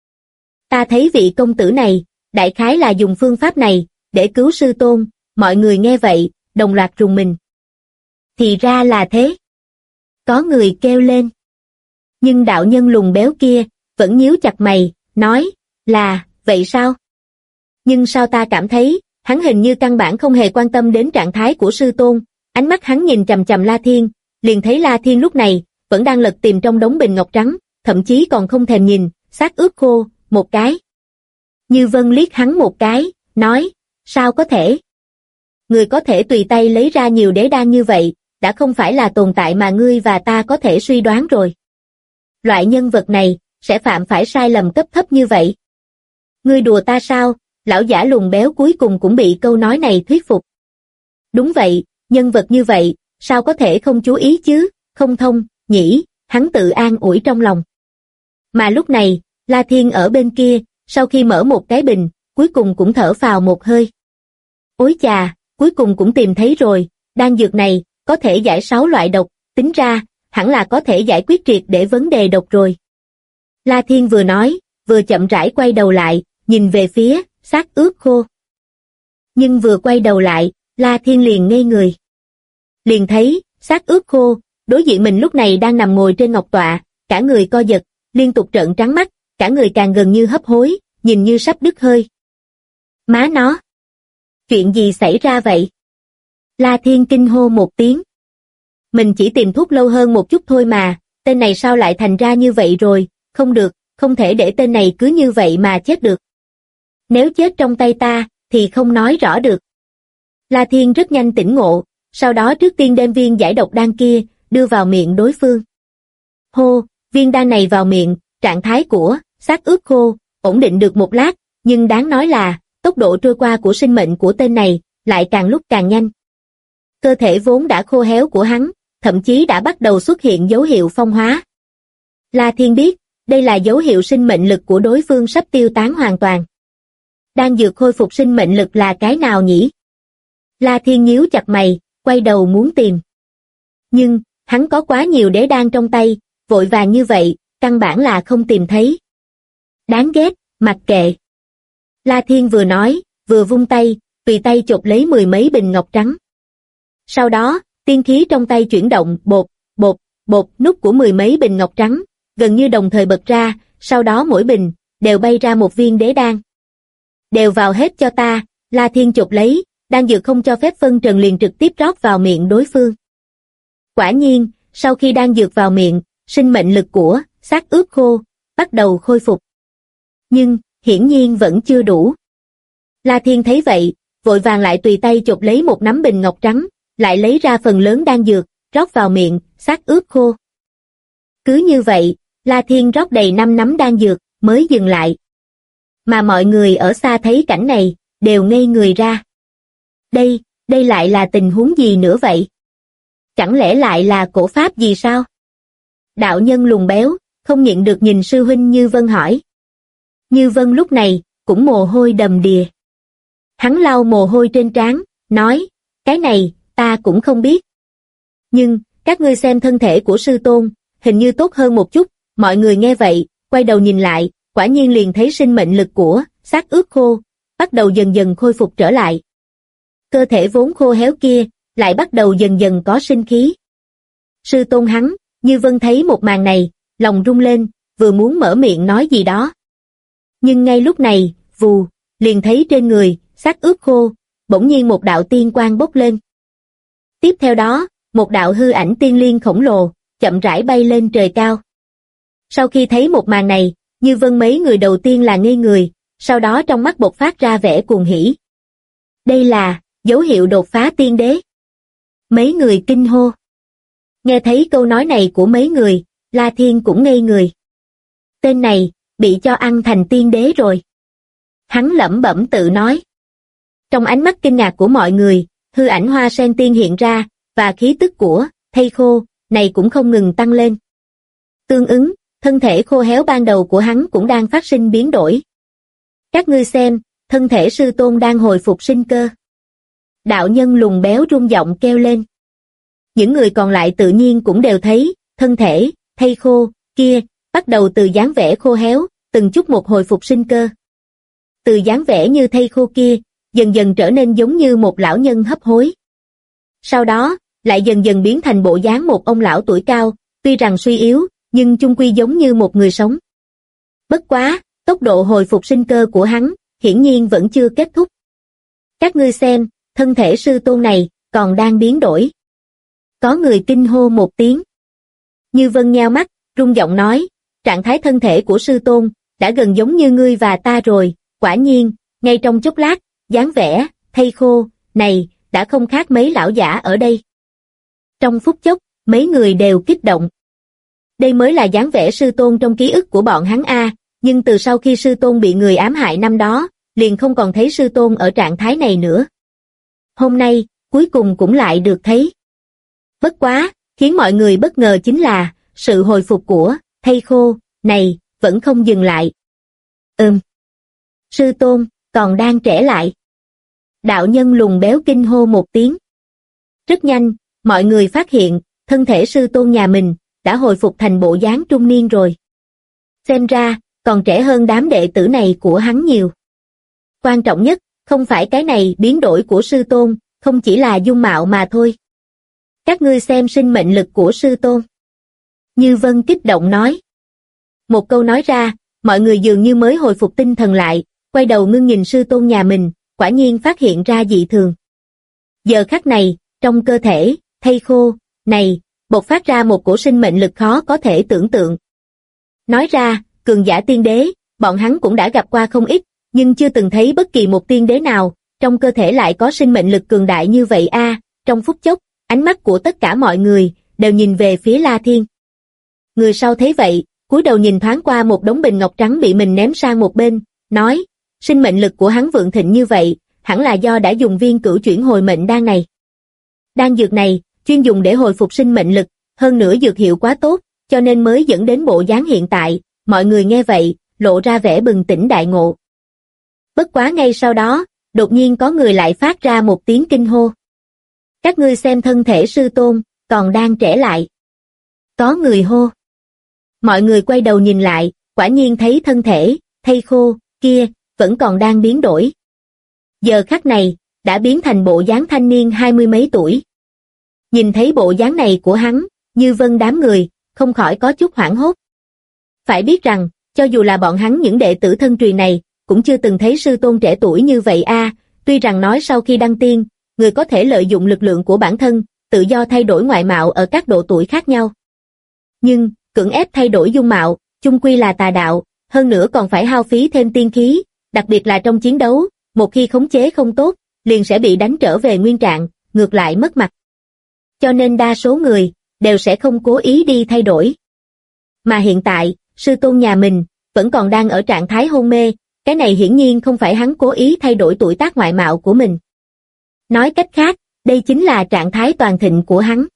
Ta thấy vị công tử này, đại khái là dùng phương pháp này, để cứu sư tôn, mọi người nghe vậy, đồng loạt rùng mình. Thì ra là thế. Có người kêu lên. Nhưng đạo nhân lùn béo kia, vẫn nhíu chặt mày, nói, là, vậy sao? Nhưng sao ta cảm thấy, hắn hình như căn bản không hề quan tâm đến trạng thái của sư tôn, ánh mắt hắn nhìn chằm chằm La Thiên, liền thấy La Thiên lúc này, vẫn đang lật tìm trong đống bình ngọc trắng, thậm chí còn không thèm nhìn, xác ướp khô, một cái. Như Vân liếc hắn một cái, nói, sao có thể? Người có thể tùy tay lấy ra nhiều đế đan như vậy, đã không phải là tồn tại mà ngươi và ta có thể suy đoán rồi. Loại nhân vật này, sẽ phạm phải sai lầm cấp thấp như vậy. Ngươi đùa ta sao? Lão giả lùn béo cuối cùng cũng bị câu nói này thuyết phục. Đúng vậy, nhân vật như vậy, sao có thể không chú ý chứ, không thông, nhỉ, hắn tự an ủi trong lòng. Mà lúc này, La Thiên ở bên kia, sau khi mở một cái bình, cuối cùng cũng thở phào một hơi. Ối chà, cuối cùng cũng tìm thấy rồi, đan dược này, có thể giải 6 loại độc, tính ra, hẳn là có thể giải quyết triệt để vấn đề độc rồi. La Thiên vừa nói, vừa chậm rãi quay đầu lại, nhìn về phía, xác ướp khô. Nhưng vừa quay đầu lại, La Thiên liền ngây người. Liền thấy, xác ướp khô, đối diện mình lúc này đang nằm ngồi trên ngọc tọa, cả người co giật, liên tục trợn trắng mắt, cả người càng gần như hấp hối, nhìn như sắp đứt hơi. Má nó! Chuyện gì xảy ra vậy? La Thiên kinh hô một tiếng. Mình chỉ tìm thuốc lâu hơn một chút thôi mà, tên này sao lại thành ra như vậy rồi, không được, không thể để tên này cứ như vậy mà chết được. Nếu chết trong tay ta, thì không nói rõ được. La Thiên rất nhanh tỉnh ngộ, sau đó trước tiên đem viên giải độc đan kia, đưa vào miệng đối phương. Hô, viên đan này vào miệng, trạng thái của xác ướp khô, ổn định được một lát, nhưng đáng nói là, tốc độ trôi qua của sinh mệnh của tên này, lại càng lúc càng nhanh. Cơ thể vốn đã khô héo của hắn, thậm chí đã bắt đầu xuất hiện dấu hiệu phong hóa. La Thiên biết, đây là dấu hiệu sinh mệnh lực của đối phương sắp tiêu tán hoàn toàn. Đan dược khôi phục sinh mệnh lực là cái nào nhỉ? La Thiên nhíu chặt mày, quay đầu muốn tìm. Nhưng, hắn có quá nhiều đế đan trong tay, vội vàng như vậy, căn bản là không tìm thấy. Đáng ghét, mặc kệ. La Thiên vừa nói, vừa vung tay, tùy tay chộp lấy 10 mấy bình ngọc trắng. Sau đó, tiên khí trong tay chuyển động, bột, bột, bột, nút của 10 mấy bình ngọc trắng, gần như đồng thời bật ra, sau đó mỗi bình, đều bay ra một viên đế đan. Đều vào hết cho ta, La Thiên chộp lấy, đan dược không cho phép phân trần liền trực tiếp rót vào miệng đối phương. Quả nhiên, sau khi đan dược vào miệng, sinh mệnh lực của xác ướp khô, bắt đầu khôi phục. Nhưng, hiển nhiên vẫn chưa đủ. La Thiên thấy vậy, vội vàng lại tùy tay chộp lấy một nắm bình ngọc trắng, lại lấy ra phần lớn đan dược, rót vào miệng, xác ướp khô. Cứ như vậy, La Thiên rót đầy 5 nắm đan dược, mới dừng lại. Mà mọi người ở xa thấy cảnh này, đều ngây người ra. Đây lại là tình huống gì nữa vậy? Chẳng lẽ lại là cổ pháp gì sao? Đạo nhân lùn béo, không nhịn được nhìn sư huynh Như Vân hỏi. Như Vân lúc này, cũng mồ hôi đầm đìa. Hắn lau mồ hôi trên trán, nói, cái này, ta cũng không biết. Nhưng, các ngươi xem thân thể của sư tôn, hình như tốt hơn một chút, mọi người nghe vậy, quay đầu nhìn lại, quả nhiên liền thấy sinh mệnh lực của xác ướp khô, bắt đầu dần dần khôi phục trở lại. Cơ thể vốn khô héo kia, lại bắt đầu dần dần có sinh khí. Sư tôn hắn, Như Vân thấy một màn này, lòng rung lên, vừa muốn mở miệng nói gì đó. Nhưng ngay lúc này, vù, liền thấy trên người, xác ướp khô, bỗng nhiên một đạo tiên quang bốc lên. Tiếp theo đó, một đạo hư ảnh tiên liên khổng lồ, chậm rãi bay lên trời cao. Sau khi thấy một màn này, Như Vân mấy người đầu tiên là ngây người, sau đó trong mắt bộc phát ra vẻ cuồng hỉ. Đây là dấu hiệu đột phá tiên đế. Mấy người kinh hô. Nghe thấy câu nói này của mấy người, La Thiên cũng ngây người. Tên này, bị cho ăn thành tiên đế rồi. Hắn lẩm bẩm tự nói. Trong ánh mắt kinh ngạc của mọi người, hư ảnh hoa sen tiên hiện ra, và khí tức của thây khô này cũng không ngừng tăng lên. Tương ứng, thân thể khô héo ban đầu của hắn cũng đang phát sinh biến đổi. Các ngươi xem, thân thể sư tôn đang hồi phục sinh cơ. Đạo nhân lùn béo rung giọng kêu lên. Những người còn lại tự nhiên cũng đều thấy, thân thể thây khô kia bắt đầu từ dáng vẻ khô héo, từng chút một hồi phục sinh cơ. Từ dáng vẻ như thây khô kia, dần dần trở nên giống như một lão nhân hấp hối. Sau đó, lại dần dần biến thành bộ dáng một ông lão tuổi cao, tuy rằng suy yếu, nhưng chung quy giống như một người sống. Bất quá, tốc độ hồi phục sinh cơ của hắn, hiển nhiên vẫn chưa kết thúc. Các ngươi xem, thân thể sư tôn này, còn đang biến đổi. Có người kinh hô một tiếng. Như Vân nheo mắt, rung giọng nói, trạng thái thân thể của sư tôn, đã gần giống như ngươi và ta rồi, quả nhiên, ngay trong chốc lát, dáng vẻ, thây khô, này, đã không khác mấy lão giả ở đây. Trong phút chốc, mấy người đều kích động. Đây mới là dáng vẻ sư tôn trong ký ức của bọn hắn a, nhưng từ sau khi sư tôn bị người ám hại năm đó, liền không còn thấy sư tôn ở trạng thái này nữa. Hôm nay, cuối cùng cũng lại được thấy. Bất quá, khiến mọi người bất ngờ chính là, sự hồi phục của thây khô này vẫn không dừng lại. Sư tôn, còn đang trẻ lại. Đạo nhân lùn béo kinh hô một tiếng. Rất nhanh, mọi người phát hiện, thân thể sư tôn nhà mình, đã hồi phục thành bộ dáng trung niên rồi. Xem ra, còn trẻ hơn đám đệ tử này của hắn nhiều. Quan trọng nhất, không phải cái này biến đổi của sư tôn, không chỉ là dung mạo mà thôi. Các ngươi xem sinh mệnh lực của sư tôn. Như Vân kích động nói. Một câu nói ra, mọi người dường như mới hồi phục tinh thần lại, quay đầu ngưng nhìn sư tôn nhà mình, quả nhiên phát hiện ra dị thường. Giờ khắc này, trong cơ thể, thây khô, này, bộc phát ra một cổ sinh mệnh lực khó có thể tưởng tượng. Nói ra, cường giả tiên đế, bọn hắn cũng đã gặp qua không ít, nhưng chưa từng thấy bất kỳ một tiên đế nào, trong cơ thể lại có sinh mệnh lực cường đại như vậy a. Trong phút chốc, ánh mắt của tất cả mọi người, đều nhìn về phía La Thiên. Người sau thấy vậy, cúi đầu nhìn thoáng qua một đống bình ngọc trắng bị mình ném sang một bên, nói, sinh mệnh lực của hắn vượng thịnh như vậy, hẳn là do đã dùng viên cửu chuyển hồi mệnh đan này. Đan dược này, chuyên dùng để hồi phục sinh mệnh lực, hơn nữa dược hiệu quá tốt, cho nên mới dẫn đến bộ dáng hiện tại, mọi người nghe vậy, lộ ra vẻ bừng tỉnh đại ngộ. Bất quá ngay sau đó, đột nhiên có người lại phát ra một tiếng kinh hô. Các ngươi xem thân thể sư tôn, còn đang trẻ lại. Có người hô. Mọi người quay đầu nhìn lại, quả nhiên thấy thân thể, thây khô, kia, vẫn còn đang biến đổi. Giờ khắc này, đã biến thành bộ dáng thanh niên 20 mấy tuổi. Nhìn thấy bộ dáng này của hắn, Như Vân đám người, không khỏi có chút hoảng hốt. Phải biết rằng, cho dù là bọn hắn những đệ tử thân truyền này, cũng chưa từng thấy sư tôn trẻ tuổi như vậy a. Tuy rằng nói sau khi đăng tiên, người có thể lợi dụng lực lượng của bản thân, tự do thay đổi ngoại mạo ở các độ tuổi khác nhau. Nhưng, cưỡng ép thay đổi dung mạo, chung quy là tà đạo, hơn nữa còn phải hao phí thêm tiên khí, đặc biệt là trong chiến đấu, một khi khống chế không tốt, liền sẽ bị đánh trở về nguyên trạng, ngược lại mất mặt. Cho nên đa số người, đều sẽ không cố ý đi thay đổi. Mà hiện tại, sư tôn nhà mình, vẫn còn đang ở trạng thái hôn mê, cái này hiển nhiên không phải hắn cố ý thay đổi tuổi tác ngoại mạo của mình. Nói cách khác, đây chính là trạng thái toàn thịnh của hắn.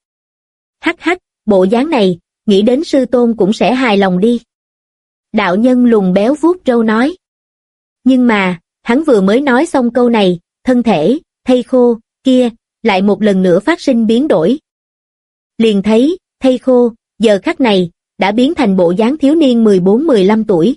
Hắc hắc, bộ dáng này, nghĩ đến sư tôn cũng sẽ hài lòng đi. Đạo nhân lùn béo vuốt râu nói. Nhưng mà, hắn vừa mới nói xong câu này, thân thể, thây khô, kia, lại một lần nữa phát sinh biến đổi. Liền thấy, thây khô, giờ khắc này, đã biến thành bộ dáng thiếu niên 14-15 tuổi.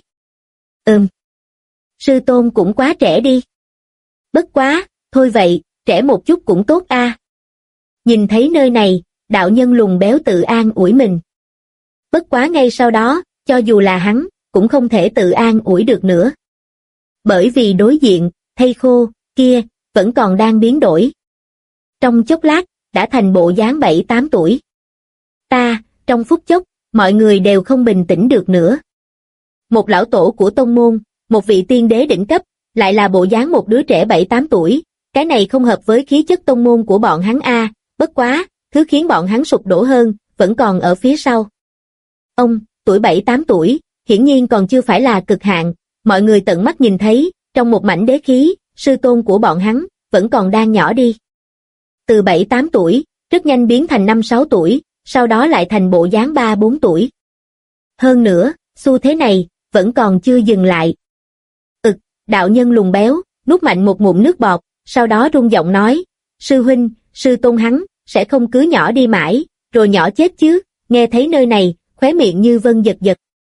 Sư tôn cũng quá trẻ đi. Bất quá, thôi vậy, trẻ một chút cũng tốt a. Nhìn thấy nơi này, đạo nhân lùn béo tự an ủi mình. Bất quá ngay sau đó, cho dù là hắn, cũng không thể tự an ủi được nữa. Bởi vì đối diện, thây khô, kia, vẫn còn đang biến đổi. Trong chốc lát, đã thành bộ dáng 7-8 tuổi. Trong phút chốc, mọi người đều không bình tĩnh được nữa. Một lão tổ của tông môn, một vị tiên đế đỉnh cấp, lại là bộ dáng một đứa trẻ 7-8 tuổi, cái này không hợp với khí chất tông môn của bọn hắn a. Bất quá, thứ khiến bọn hắn sụp đổ hơn, vẫn còn ở phía sau. Ông, tuổi 7-8 tuổi, hiển nhiên còn chưa phải là cực hạn, mọi người tận mắt nhìn thấy, trong một mảnh đế khí, sư tôn của bọn hắn, vẫn còn đang nhỏ đi. Từ 7-8 tuổi, rất nhanh biến thành 5-6 tuổi, sau đó lại thành bộ dáng 3-4 tuổi. Hơn nữa, xu thế này, vẫn còn chưa dừng lại. Đạo nhân lùn béo, nuốt mạnh một ngụm nước bọt, sau đó rung giọng nói, sư huynh, sư tôn hắn, sẽ không cứ nhỏ đi mãi, rồi nhỏ chết chứ, nghe thấy nơi này, khóe miệng Như Vân giật giật.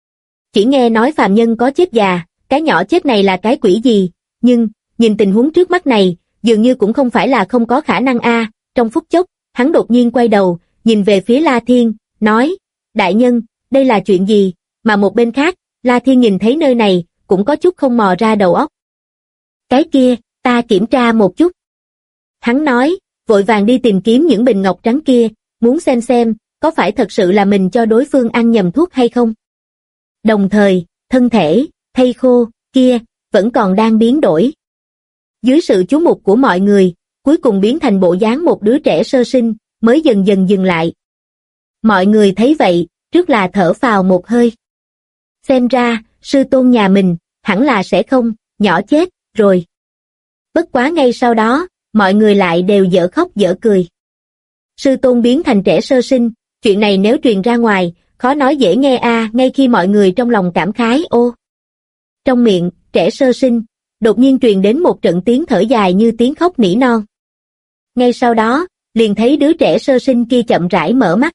Chỉ nghe nói phàm nhân có chết già, cái nhỏ chết này là cái quỷ gì, nhưng, nhìn tình huống trước mắt này, dường như cũng không phải là không có khả năng a. Trong phút chốc, hắn đột nhiên quay đầu, nhìn về phía La Thiên, nói, đại nhân, đây là chuyện gì, mà một bên khác, La Thiên nhìn thấy nơi này, cũng có chút không mò ra đầu óc. Cái kia, ta kiểm tra một chút. Hắn nói, vội vàng đi tìm kiếm những bình ngọc trắng kia, muốn xem, có phải thật sự là mình cho đối phương ăn nhầm thuốc hay không. Đồng thời, thân thể, thây khô, kia, vẫn còn đang biến đổi. Dưới sự chú mục của mọi người, cuối cùng biến thành bộ dáng một đứa trẻ sơ sinh, mới dần dần dừng lại. Mọi người thấy vậy, trước là thở phào một hơi. Xem ra, sư tôn nhà mình, hẳn là sẽ không, nhỏ chết, rồi. Bất quá ngay sau đó, mọi người lại đều dở khóc dở cười. Sư tôn biến thành trẻ sơ sinh, chuyện này nếu truyền ra ngoài, khó nói dễ nghe a. Ngay khi mọi người trong lòng cảm khái ô. Trong miệng, trẻ sơ sinh, đột nhiên truyền đến một trận tiếng thở dài như tiếng khóc nỉ non. Ngay sau đó, liền thấy đứa trẻ sơ sinh kia chậm rãi mở mắt.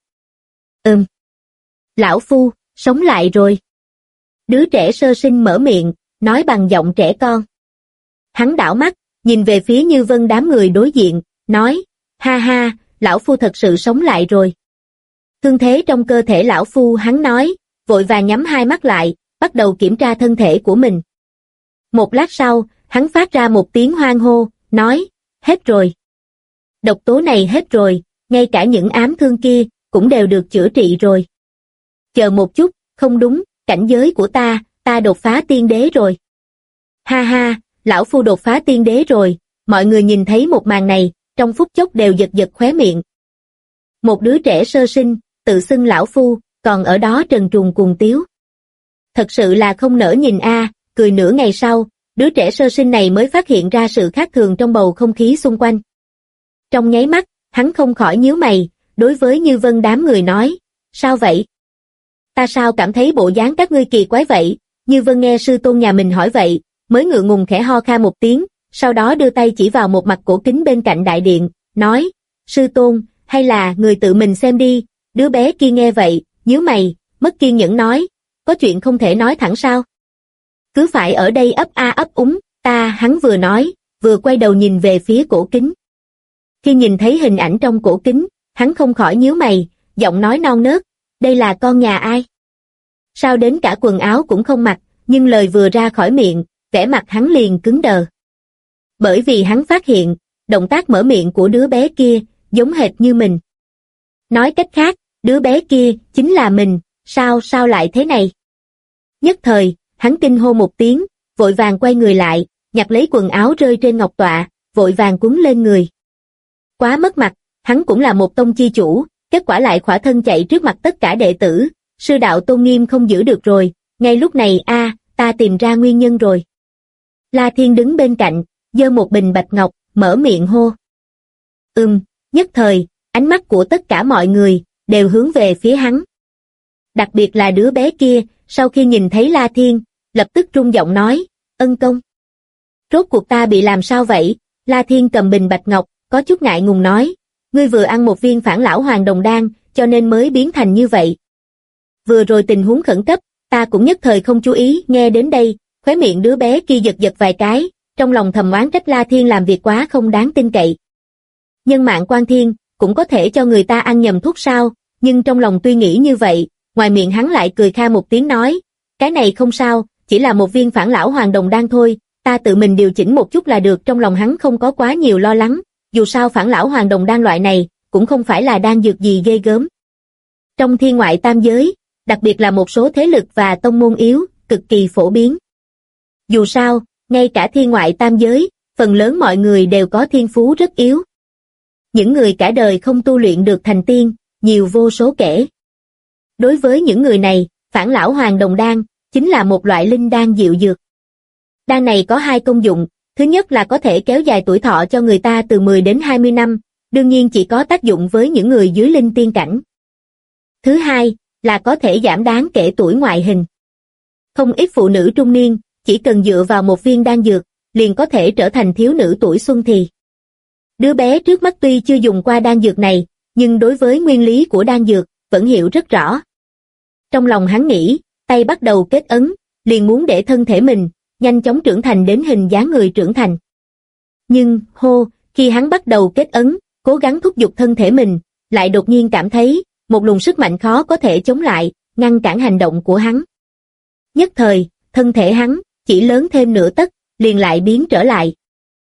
Lão phu, sống lại rồi. Đứa trẻ sơ sinh mở miệng, nói bằng giọng trẻ con. Hắn đảo mắt, nhìn về phía Như Vân đám người đối diện, nói, ha ha, lão phu thật sự sống lại rồi. Thương thế trong cơ thể lão phu hắn nói, vội vàng nhắm hai mắt lại, bắt đầu kiểm tra thân thể của mình. Một lát sau, hắn phát ra một tiếng hoan hô, nói, hết rồi. Độc tố này hết rồi, ngay cả những ám thương kia, cũng đều được chữa trị rồi. Chờ một chút, không đúng, cảnh giới của ta đột phá tiên đế rồi. Ha ha, lão phu đột phá tiên đế rồi, mọi người nhìn thấy một màn này, trong phút chốc đều giật giật khóe miệng. Một đứa trẻ sơ sinh, tự xưng lão phu, còn ở đó trần truồng cuồng tiếu. Thật sự là không nỡ nhìn a. Cười nửa ngày sau, đứa trẻ sơ sinh này mới phát hiện ra sự khác thường trong bầu không khí xung quanh. Trong nháy mắt, hắn không khỏi nhíu mày, đối với Như Vân đám người nói, sao vậy? Ta sao cảm thấy bộ dáng các ngươi kỳ quái vậy? Như Vân nghe sư tôn nhà mình hỏi vậy, mới ngượng ngùng khẽ ho kha một tiếng, sau đó đưa tay chỉ vào một mặt cổ kính bên cạnh đại điện, nói, sư tôn, hay là người tự mình xem đi. Đứa bé kia nghe vậy, nhíu mày, mất kiên nhẫn nói, có chuyện không thể nói thẳng sao? Cứ phải ở đây ấp a ấp úng, hắn vừa nói, vừa quay đầu nhìn về phía cổ kính. Khi nhìn thấy hình ảnh trong cổ kính, hắn không khỏi nhíu mày, giọng nói non nớt, đây là con nhà ai? Sao đến cả quần áo cũng không mặc, nhưng lời vừa ra khỏi miệng, vẻ mặt hắn liền cứng đờ. Bởi vì hắn phát hiện, động tác mở miệng của đứa bé kia, giống hệt như mình. Nói cách khác, đứa bé kia, chính là mình, sao lại thế này? Nhất thời, hắn kinh hô một tiếng, vội vàng quay người lại, nhặt lấy quần áo rơi trên ngọc tọa, vội vàng cuốn lên người. Quá mất mặt, hắn cũng là một tông chi chủ, kết quả lại khỏa thân chạy trước mặt tất cả đệ tử, sư đạo tôn nghiêm không giữ được rồi, ngay lúc này ta tìm ra nguyên nhân rồi. La Thiên đứng bên cạnh, giơ một bình bạch ngọc, mở miệng hô. Nhất thời, ánh mắt của tất cả mọi người, đều hướng về phía hắn. Đặc biệt là đứa bé kia, sau khi nhìn thấy La Thiên, lập tức rung giọng nói, ân công. Rốt cuộc ta bị làm sao vậy? La Thiên cầm bình bạch ngọc, có chút ngại ngùng nói, ngươi vừa ăn một viên phản lão hoàng đồng đan, cho nên mới biến thành như vậy. Vừa rồi tình huống khẩn cấp, ta cũng nhất thời không chú ý, nghe đến đây, khóe miệng đứa bé kia giật giật vài cái, trong lòng thầm oán trách La Thiên làm việc quá không đáng tin cậy. Nhân mạng quan thiên, cũng có thể cho người ta ăn nhầm thuốc sao, nhưng trong lòng tuy nghĩ như vậy, ngoài miệng hắn lại cười kha một tiếng nói, cái này không sao, chỉ là một viên phản lão hoàng đồng đan thôi, ta tự mình điều chỉnh một chút là được. Trong lòng hắn không có quá nhiều lo lắng, dù sao phản lão hoàng đồng đan loại này, cũng không phải là đan dược gì ghê gớm. Trong thiên ngoại tam giới, đặc biệt là một số thế lực và tông môn yếu, cực kỳ phổ biến. Dù sao, ngay cả thiên ngoại tam giới, phần lớn mọi người đều có thiên phú rất yếu. Những người cả đời không tu luyện được thành tiên, nhiều vô số kể. Đối với những người này, phản lão hoàng đồng đan, chính là một loại linh đan diệu dược. Đan này có hai công dụng, thứ nhất là có thể kéo dài tuổi thọ cho người ta từ 10 đến 20 năm, đương nhiên chỉ có tác dụng với những người dưới linh tiên cảnh. Thứ hai, là có thể giảm đáng kể tuổi ngoại hình. Không ít phụ nữ trung niên, chỉ cần dựa vào một viên đan dược, liền có thể trở thành thiếu nữ tuổi xuân thì. Đứa bé trước mắt tuy chưa dùng qua đan dược này, nhưng đối với nguyên lý của đan dược, vẫn hiểu rất rõ. Trong lòng hắn nghĩ, tay bắt đầu kết ấn, liền muốn để thân thể mình nhanh chóng trưởng thành đến hình dáng người trưởng thành. Nhưng, khi hắn bắt đầu kết ấn, cố gắng thúc giục thân thể mình, lại đột nhiên cảm thấy một luồng sức mạnh khó có thể chống lại, ngăn cản hành động của hắn. Nhất thời, thân thể hắn chỉ lớn thêm nửa tấc, liền lại biến trở lại.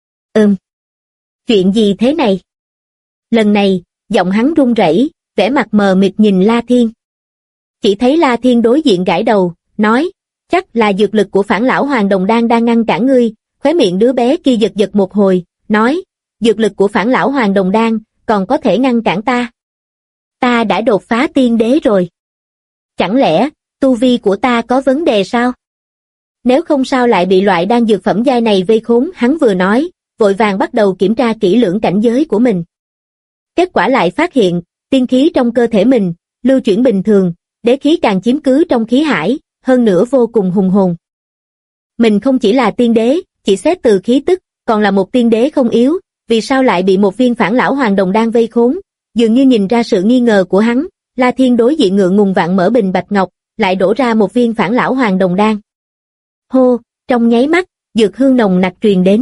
Chuyện gì thế này? Lần này, giọng hắn run rẩy, vẻ mặt mờ mịt nhìn La Thiên. Chỉ thấy La Thiên đối diện gãi đầu, nói, chắc là dược lực của Phản Lão Hoàng Đồng Đan đang ngăn cản ngươi. Khóe miệng đứa bé kia giật giật một hồi, nói, dược lực của Phản Lão Hoàng Đồng Đan còn có thể ngăn cản ta. Ta đã đột phá tiên đế rồi. Chẳng lẽ, tu vi của ta có vấn đề sao? Nếu không sao lại bị loại đan dược phẩm giai này vây khốn, hắn vừa nói, vội vàng bắt đầu kiểm tra kỹ lưỡng cảnh giới của mình. Kết quả lại phát hiện, tiên khí trong cơ thể mình, lưu chuyển bình thường, đế khí càng chiếm cứ trong khí hải, hơn nữa vô cùng hùng hồn. Mình không chỉ là tiên đế, chỉ xét từ khí tức, còn là một tiên đế không yếu, vì sao lại bị một viên Phản Lão Hoàng Đồng Đan vây khốn? Dường như nhìn ra sự nghi ngờ của hắn, La Thiên đối diện ngượng ngùng vặn mở bình bạch ngọc, lại đổ ra một viên Phản Lão Hoàng Đồng Đan. Trong nháy mắt, dược hương nồng nặc truyền đến.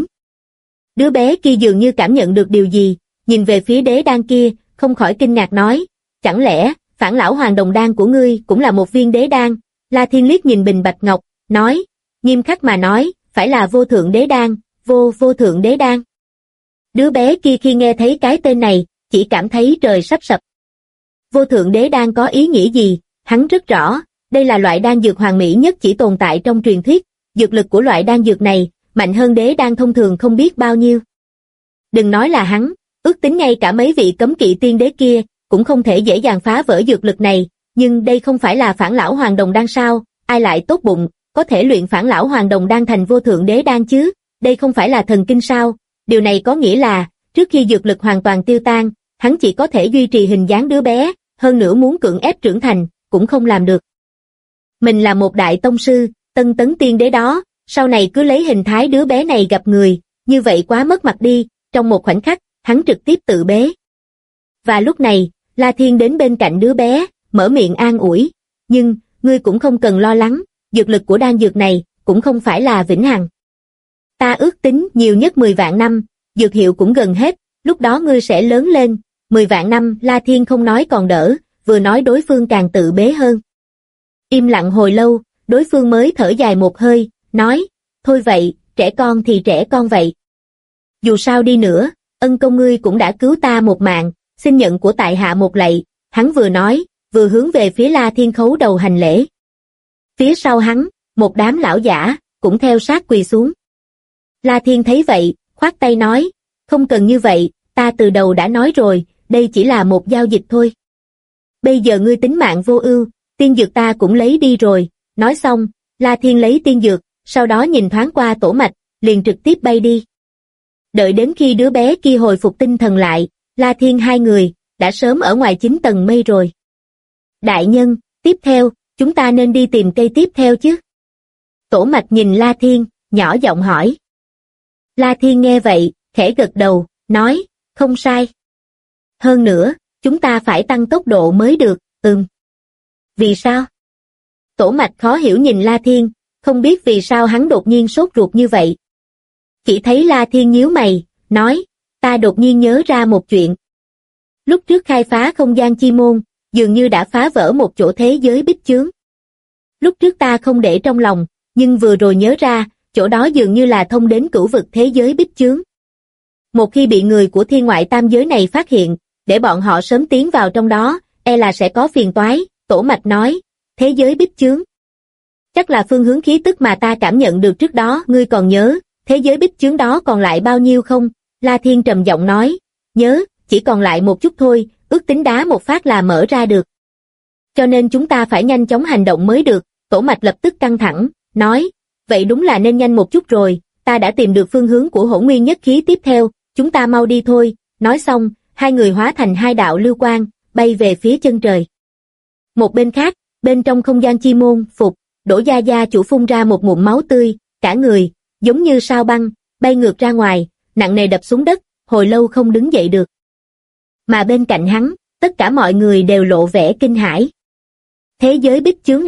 Đứa bé kia dường như cảm nhận được điều gì, nhìn về phía đế đan kia, không khỏi kinh ngạc nói, chẳng lẽ, Phản Lão Hoàng Đồng Đan của ngươi cũng là một viên đế đan? La Thiên liếc nhìn bình bạch ngọc, nói, nghiêm khắc mà nói, phải là vô thượng đế đan, vô thượng đế đan. Đứa bé kia khi nghe thấy cái tên này, chỉ cảm thấy trời sắp sập. Vô thượng đế đan có ý nghĩa gì? Hắn rất rõ, đây là loại đan dược hoàn mỹ nhất chỉ tồn tại trong truyền thuyết, dược lực của loại đan dược này, mạnh hơn đế đan thông thường không biết bao nhiêu. Đừng nói là hắn, ước tính ngay cả mấy vị cấm kỵ tiên đế kia, cũng không thể dễ dàng phá vỡ dược lực này, nhưng đây không phải là Phản Lão Hoàng Đồng Đan sao, ai lại tốt bụng, có thể luyện Phản Lão Hoàng Đồng Đan thành vô thượng đế đan chứ, đây không phải là thần kinh sao, điều này có nghĩa là, trước khi dược lực hoàn toàn tiêu tan, hắn chỉ có thể duy trì hình dáng đứa bé, hơn nữa muốn cưỡng ép trưởng thành, cũng không làm được. Mình là một đại tông sư, tân tấn tiên đế đó, sau này cứ lấy hình thái đứa bé này gặp người, như vậy quá mất mặt đi, trong một khoảnh khắc, hắn trực tiếp tự bế. Và lúc này, La Thiên đến bên cạnh đứa bé, mở miệng an ủi, nhưng, ngươi cũng không cần lo lắng, dược lực của đan dược này, cũng không phải là vĩnh hằng. Ta ước tính nhiều nhất 10 vạn năm, dược hiệu cũng gần hết, lúc đó ngươi sẽ lớn lên, 10 vạn năm. La Thiên không nói còn đỡ, vừa nói đối phương càng tự bế hơn. Im lặng hồi lâu, đối phương mới thở dài một hơi, nói, thôi vậy, trẻ con thì trẻ con vậy. Dù sao đi nữa, ân công ngươi cũng đã cứu ta một mạng, xin nhận của tại hạ một lạy, hắn vừa nói, vừa hướng về phía La Thiên khấu đầu hành lễ. Phía sau hắn, một đám lão giả, cũng theo sát quỳ xuống. La Thiên thấy vậy, khoát tay nói, không cần như vậy, ta từ đầu đã nói rồi, đây chỉ là một giao dịch thôi. Bây giờ ngươi tính mạng vô ưu, tiên dược ta cũng lấy đi rồi, nói xong, La Thiên lấy tiên dược, sau đó nhìn thoáng qua Tổ Mạch, liền trực tiếp bay đi. Đợi đến khi đứa bé kia hồi phục tinh thần lại, La Thiên hai người, đã sớm ở ngoài 9 tầng mây rồi. Đại nhân, tiếp theo, chúng ta nên đi tìm cây tiếp theo chứ? Tổ Mạch nhìn La Thiên, nhỏ giọng hỏi. La Thiên nghe vậy, khẽ gật đầu, nói, không sai. Hơn nữa, chúng ta phải tăng tốc độ mới được, Vì sao? Tổ Mạch khó hiểu nhìn La Thiên, không biết vì sao hắn đột nhiên sốt ruột như vậy. Chỉ thấy La Thiên nhíu mày, nói, ta đột nhiên nhớ ra một chuyện. Lúc trước khai phá không gian chi môn, dường như đã phá vỡ một chỗ thế giới bích chướng. Lúc trước ta không để trong lòng, nhưng vừa rồi nhớ ra, chỗ đó dường như là thông đến cửu vực thế giới bích chướng. Một khi bị người của thiên ngoại tam giới này phát hiện, để bọn họ sớm tiến vào trong đó, e là sẽ có phiền toái. Tổ Mạch nói, thế giới bích chướng. Chắc là phương hướng khí tức mà ta cảm nhận được trước đó, ngươi còn nhớ, thế giới bích chướng đó còn lại bao nhiêu không? La Thiên trầm giọng nói, nhớ, chỉ còn lại một chút thôi, ước tính đá một phát là mở ra được. Cho nên chúng ta phải nhanh chóng hành động mới được. Tổ Mạch lập tức căng thẳng, nói, vậy đúng là nên nhanh một chút rồi, ta đã tìm được phương hướng của hỗn nguyên nhất khí tiếp theo, chúng ta mau đi thôi. Nói xong, hai người hóa thành hai đạo lưu quang, bay về phía chân trời. Một bên khác, bên trong không gian chi môn, Đỗ Gia Gia chủ phun ra một ngụm máu tươi, cả người, giống như sao băng, bay ngược ra ngoài, nặng nề đập xuống đất, hồi lâu không đứng dậy được. Mà bên cạnh hắn, tất cả mọi người đều lộ vẻ kinh hãi. Thế giới bích chướng này,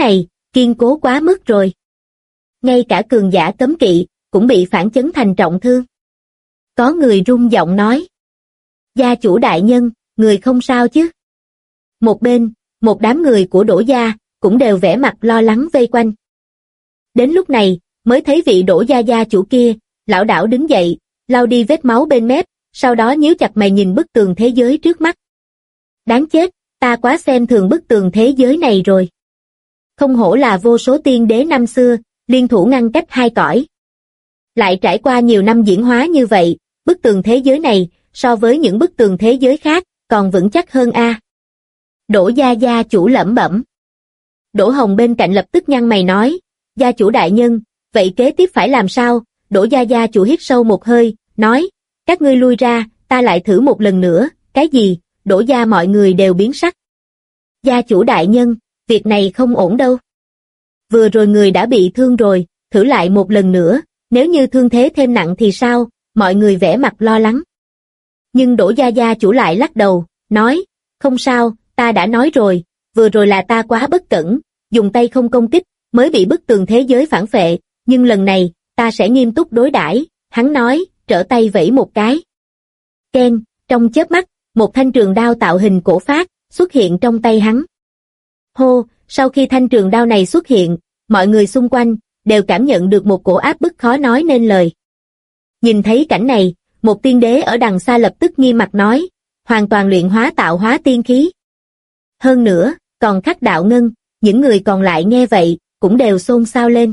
kiên cố quá mức rồi. Ngay cả cường giả cấm kỵ, cũng bị phản chấn thành trọng thương. Có người run giọng nói. Gia chủ đại nhân, người không sao chứ? Một bên, một đám người của Đỗ gia, cũng đều vẻ mặt lo lắng vây quanh. Đến lúc này, mới thấy vị Đỗ gia gia chủ kia, lảo đảo đứng dậy, lau đi vết máu bên mép, sau đó nhíu chặt mày nhìn bức tường thế giới trước mắt. Đáng chết, ta quá xem thường bức tường thế giới này rồi. Không hổ là vô số tiên đế năm xưa, liên thủ ngăn cách hai cõi. Lại trải qua nhiều năm diễn hóa như vậy, bức tường thế giới này, so với những bức tường thế giới khác, còn vững chắc hơn a. Đỗ gia gia chủ lẩm bẩm. Đỗ Hồng bên cạnh lập tức nhăn mày nói, gia chủ đại nhân, vậy kế tiếp phải làm sao? Đỗ gia gia chủ hít sâu một hơi, nói, các ngươi lui ra, ta lại thử một lần nữa. Cái gì? Đỗ gia mọi người đều biến sắc. Gia chủ đại nhân, việc này không ổn đâu. Vừa rồi người đã bị thương rồi, thử lại một lần nữa, nếu như thương thế thêm nặng thì sao? Mọi người vẻ mặt lo lắng. Nhưng Đỗ gia gia chủ lại lắc đầu, nói, không sao, ta đã nói rồi, vừa rồi là ta quá bất cẩn, dùng tay không công kích, mới bị bức tường thế giới phản phệ, nhưng lần này, ta sẽ nghiêm túc đối đãi. Hắn nói, trở tay vẫy một cái. Keng, trong chớp mắt, một thanh trường đao tạo hình cổ phác, xuất hiện trong tay hắn. Hô, sau khi thanh trường đao này xuất hiện, mọi người xung quanh, đều cảm nhận được một cổ áp bức khó nói nên lời. Nhìn thấy cảnh này, một tiên đế ở đằng xa lập tức nghiêm mặt nói, hoàn toàn luyện hóa tạo hóa tiên khí. Hơn nữa, còn khắc đạo ngân, những người còn lại nghe vậy, cũng đều xôn xao lên.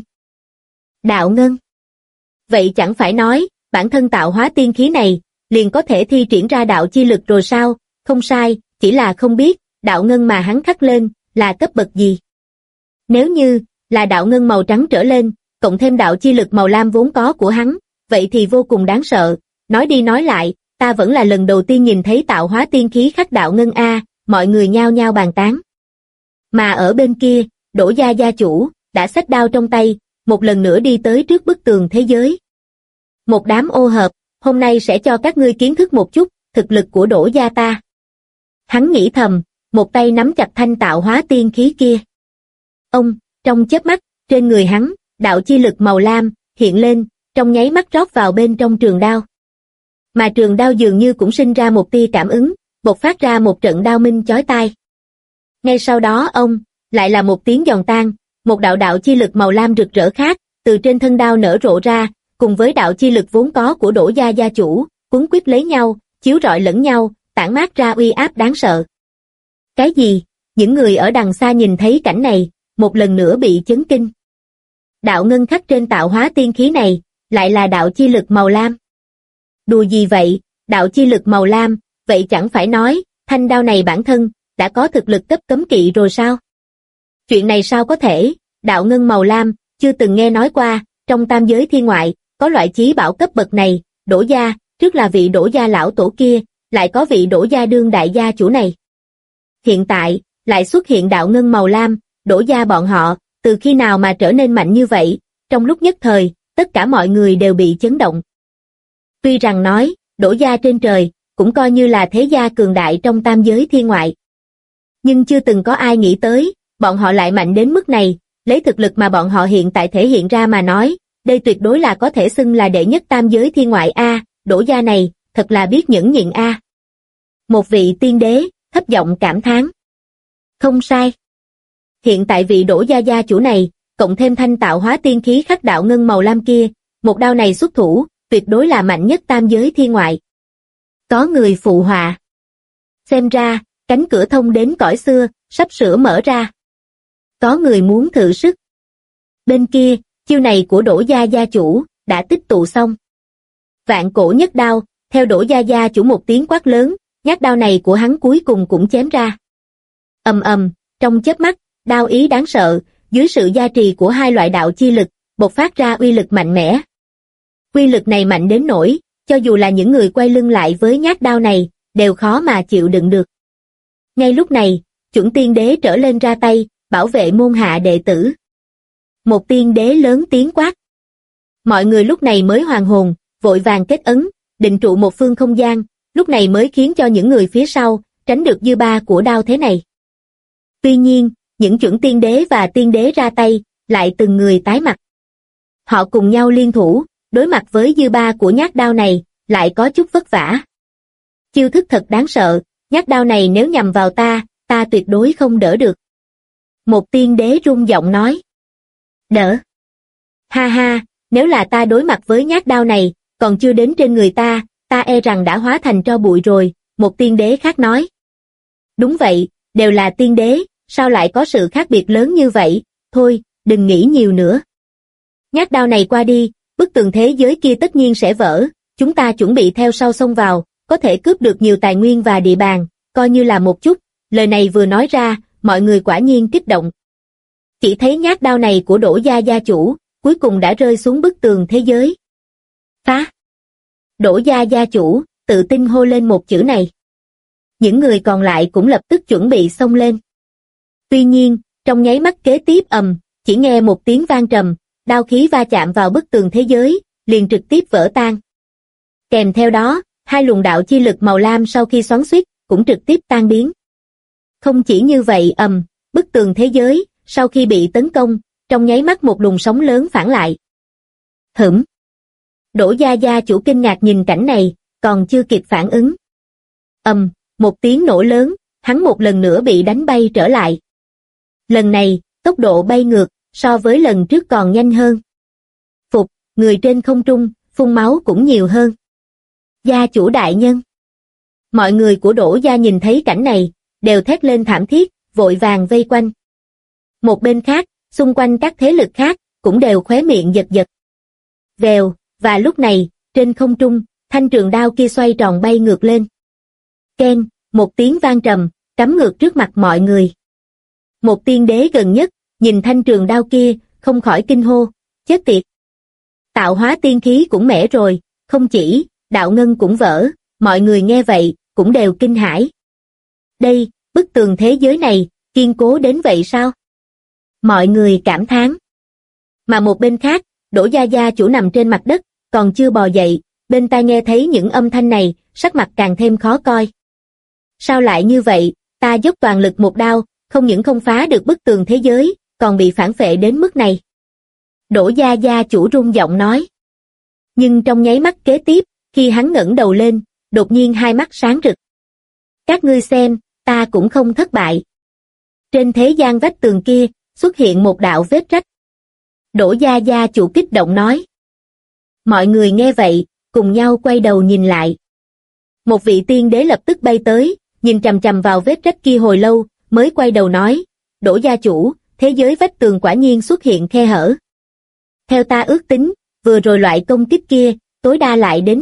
Đạo ngân. Vậy chẳng phải nói, bản thân tạo hóa tiên khí này, liền có thể thi triển ra đạo chi lực rồi sao? Không sai, chỉ là không biết, đạo ngân mà hắn khắc lên, là cấp bậc gì. Nếu như, là đạo ngân màu trắng trở lên, cộng thêm đạo chi lực màu lam vốn có của hắn, vậy thì vô cùng đáng sợ. Nói đi nói lại, ta vẫn là lần đầu tiên nhìn thấy tạo hóa tiên khí khắc đạo ngân a, mọi người nhao nhao bàn tán. Mà ở bên kia, Đỗ gia gia chủ, đã xách đao trong tay, một lần nữa đi tới trước bức tường thế giới. Một đám ô hợp, hôm nay sẽ cho các ngươi kiến thức một chút, thực lực của Đỗ gia ta. Hắn nghĩ thầm, một tay nắm chặt thanh tạo hóa tiên khí kia. Ông, trong chớp mắt, trên người hắn, đạo chi lực màu lam, hiện lên, trong nháy mắt rót vào bên trong trường đao. Mà trường đao dường như cũng sinh ra một tia cảm ứng, bộc phát ra một trận đao minh chói tai. Ngay sau đó ông, lại là một tiếng giòn tan, một đạo chi lực màu lam rực rỡ khác, từ trên thân đao nở rộ ra, cùng với đạo chi lực vốn có của Đỗ gia gia chủ, cuốn quýt lấy nhau, chiếu rọi lẫn nhau, tản mát ra uy áp đáng sợ. Cái gì? Những người ở đằng xa nhìn thấy cảnh này, một lần nữa bị chấn kinh. Đạo ngân khắc trên tạo hóa tiên khí này, lại là đạo chi lực màu lam. Đùa gì vậy? Đạo chi lực màu lam, vậy chẳng phải nói, thanh đao này bản thân, đã có thực lực cấp cấm kỵ rồi sao? Chuyện này sao có thể? Đạo ngân màu lam, chưa từng nghe nói qua, trong tam giới thiên ngoại, có loại chí bảo cấp bậc này. Đỗ gia, trước là vị Đỗ gia lão tổ kia, lại có vị Đỗ gia đương đại gia chủ này. Hiện tại, lại xuất hiện đạo ngân màu lam, Đỗ gia bọn họ, từ khi nào mà trở nên mạnh như vậy? Trong lúc nhất thời, tất cả mọi người đều bị chấn động. Tuy rằng nói, Đỗ gia trên trời, cũng coi như là thế gia cường đại trong tam giới thiên ngoại. Nhưng chưa từng có ai nghĩ tới, bọn họ lại mạnh đến mức này, lấy thực lực mà bọn họ hiện tại thể hiện ra mà nói, đây tuyệt đối là có thể xưng là đệ nhất tam giới thiên ngoại a. Đỗ gia này, thật là biết nhẫn nhịn a. Một vị tiên đế, thấp giọng cảm thán. Không sai. Hiện tại vị Đỗ gia gia chủ này, cộng thêm thanh tạo hóa tiên khí khắc đạo ngân màu lam kia, một đao này xuất thủ, tuyệt đối là mạnh nhất tam giới thiên ngoại. Có người phụ họa. Xem ra, cánh cửa thông đến cõi xưa, sắp sửa mở ra. Có người muốn thử sức. Bên kia, chiêu này của Đỗ gia gia chủ, đã tích tụ xong. Vạn cổ nhất đao, theo Đỗ gia gia chủ một tiếng quát lớn, nhát đao này của hắn cuối cùng cũng chém ra. Ầm ầm, trong chớp mắt, đao ý đáng sợ, dưới sự gia trì của hai loại đạo chi lực, bộc phát ra uy lực mạnh mẽ. Uy lực này mạnh đến nỗi, cho dù là những người quay lưng lại với nhát đao này, đều khó mà chịu đựng được. Ngay lúc này, chuẩn tiên đế trở lên ra tay, bảo vệ môn hạ đệ tử. Một tiên đế lớn tiếng quát. Mọi người lúc này mới hoàn hồn, vội vàng kết ấn, định trụ một phương không gian, lúc này mới khiến cho những người phía sau, tránh được dư ba của đao thế này. Tuy nhiên, những chuẩn tiên đế và tiên đế ra tay, lại từng người tái mặt. Họ cùng nhau liên thủ, đối mặt với dư ba của nhát đao này, lại có chút vất vả. Chiêu thức thật đáng sợ, nhát đao này nếu nhằm vào ta tuyệt đối không đỡ được. Một tiên đế rung giọng nói. Đỡ? Ha ha, nếu là ta đối mặt với nhát đao này, còn chưa đến trên người ta e rằng đã hóa thành tro bụi rồi, một tiên đế khác nói. Đúng vậy, đều là tiên đế, sao lại có sự khác biệt lớn như vậy, thôi, đừng nghĩ nhiều nữa. Nhát đao này qua đi, bức tường thế giới kia tất nhiên sẽ vỡ, chúng ta chuẩn bị theo sau xông vào, có thể cướp được nhiều tài nguyên và địa bàn, coi như là một chút. Lời này vừa nói ra, mọi người quả nhiên kích động. Chỉ thấy nhát đao này của Đỗ gia gia chủ, cuối cùng đã rơi xuống bức tường thế giới. Phá! Đỗ gia gia chủ, tự tin hô lên một chữ này. Những người còn lại cũng lập tức chuẩn bị xông lên. Tuy nhiên, trong nháy mắt kế tiếp chỉ nghe một tiếng vang trầm, đao khí va chạm vào bức tường thế giới, liền trực tiếp vỡ tan. Kèm theo đó, hai luồng đạo chi lực màu lam sau khi xoắn xuýt, cũng trực tiếp tan biến. Không chỉ như vậy bức tường thế giới, sau khi bị tấn công, trong nháy mắt một luồng sóng lớn phản lại. Đỗ gia gia chủ kinh ngạc nhìn cảnh này, còn chưa kịp phản ứng. Một tiếng nổ lớn, hắn một lần nữa bị đánh bay trở lại. Lần này, tốc độ bay ngược, so với lần trước còn nhanh hơn. Phục, người trên không trung, phun máu cũng nhiều hơn. Gia chủ đại nhân. Mọi người của Đỗ gia nhìn thấy cảnh này, đều thét lên thảm thiết, vội vàng vây quanh. Một bên khác, xung quanh các thế lực khác, cũng đều khóe miệng giật giật. Vèo, và lúc này, trên không trung, thanh trường đao kia xoay tròn bay ngược lên. Keng, một tiếng vang trầm, cắm ngược trước mặt mọi người. Một tiên đế gần nhất, nhìn thanh trường đao kia, không khỏi kinh hô, chết tiệt. Tạo hóa tiên khí cũng mẻ rồi, không chỉ, đạo ngân cũng vỡ, mọi người nghe vậy, cũng đều kinh hãi. Đây, bức tường thế giới này, kiên cố đến vậy sao? Mọi người cảm thán. Mà một bên khác, Đỗ gia gia chủ nằm trên mặt đất, còn chưa bò dậy, bên tai nghe thấy những âm thanh này, sắc mặt càng thêm khó coi. Sao lại như vậy, ta dốc toàn lực một đao, không những không phá được bức tường thế giới, còn bị phản phệ đến mức này. Đỗ gia gia chủ rung giọng nói. Nhưng trong nháy mắt kế tiếp, khi hắn ngẩng đầu lên, đột nhiên hai mắt sáng rực. Các ngươi xem, ta cũng không thất bại. Trên thế gian vách tường kia, xuất hiện một đạo vết rách. Đỗ gia gia chủ kích động nói. Mọi người nghe vậy, cùng nhau quay đầu nhìn lại. Một vị tiên đế lập tức bay tới, nhìn chằm chằm vào vết rách kia hồi lâu, mới quay đầu nói, Đỗ gia chủ, thế giới vách tường quả nhiên xuất hiện khe hở. Theo ta ước tính, vừa rồi loại công kích kia, tối đa lại đến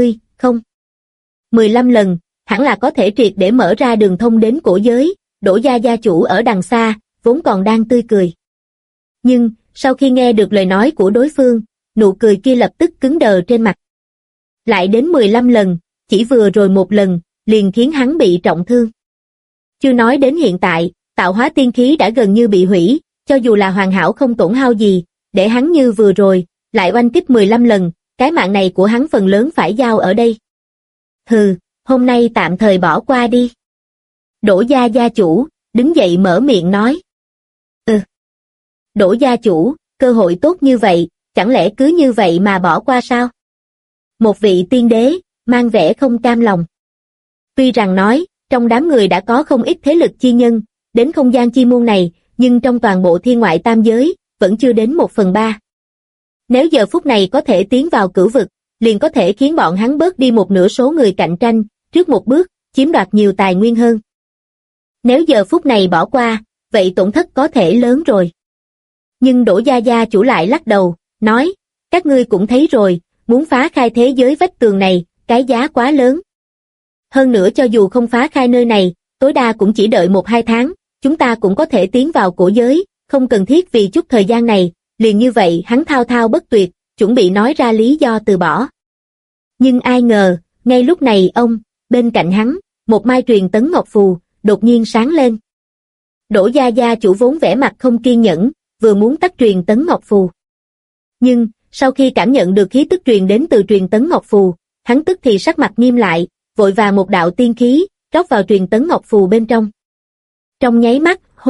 15 lần, hẳn là có thể triệt để mở ra đường thông đến cổ giới. Đỗ gia gia chủ ở đằng xa, vốn còn đang tươi cười. Nhưng, sau khi nghe được lời nói của đối phương, nụ cười kia lập tức cứng đờ trên mặt. Lại đến 15 lần, chỉ vừa rồi một lần, liền khiến hắn bị trọng thương. Chưa nói đến hiện tại, tạo hóa tiên khí đã gần như bị hủy, cho dù là hoàn hảo không tổn hao gì, để hắn như vừa rồi, lại oanh kích 15 lần, cái mạng này của hắn phần lớn phải giao ở đây. Hừ, hôm nay tạm thời bỏ qua đi. Đỗ gia gia chủ, đứng dậy mở miệng nói. Đỗ gia chủ, cơ hội tốt như vậy, chẳng lẽ cứ như vậy mà bỏ qua sao? Một vị tiên đế, mang vẻ không cam lòng. Tuy rằng nói, trong đám người đã có không ít thế lực chi nhân, đến không gian chi môn này, nhưng trong toàn bộ thiên ngoại tam giới, vẫn chưa đến 1/3. Nếu giờ phút này có thể tiến vào cửu vực, liền có thể khiến bọn hắn bớt đi một nửa số người cạnh tranh, trước một bước, chiếm đoạt nhiều tài nguyên hơn. Nếu giờ phút này bỏ qua, vậy tổn thất có thể lớn rồi. Nhưng Đỗ gia gia chủ lại lắc đầu, nói, các ngươi cũng thấy rồi, muốn phá khai thế giới vách tường này, cái giá quá lớn. Hơn nữa cho dù không phá khai nơi này, tối đa cũng chỉ đợi 1-2 tháng, chúng ta cũng có thể tiến vào cổ giới, không cần thiết vì chút thời gian này, liền như vậy hắn thao thao bất tuyệt, chuẩn bị nói ra lý do từ bỏ. Nhưng ai ngờ, ngay lúc này bên cạnh hắn, một mai truyền tấn ngọc phù, đột nhiên sáng lên. Đỗ gia gia chủ vốn vẻ mặt không kiên nhẫn, vừa muốn tắt truyền tấn ngọc phù. Nhưng, sau khi cảm nhận được khí tức truyền đến từ truyền tấn ngọc phù, hắn tức thì sắc mặt nghiêm lại, vội vàng một đạo tiên khí, rót vào truyền tấn ngọc phù bên trong. Trong nháy mắt,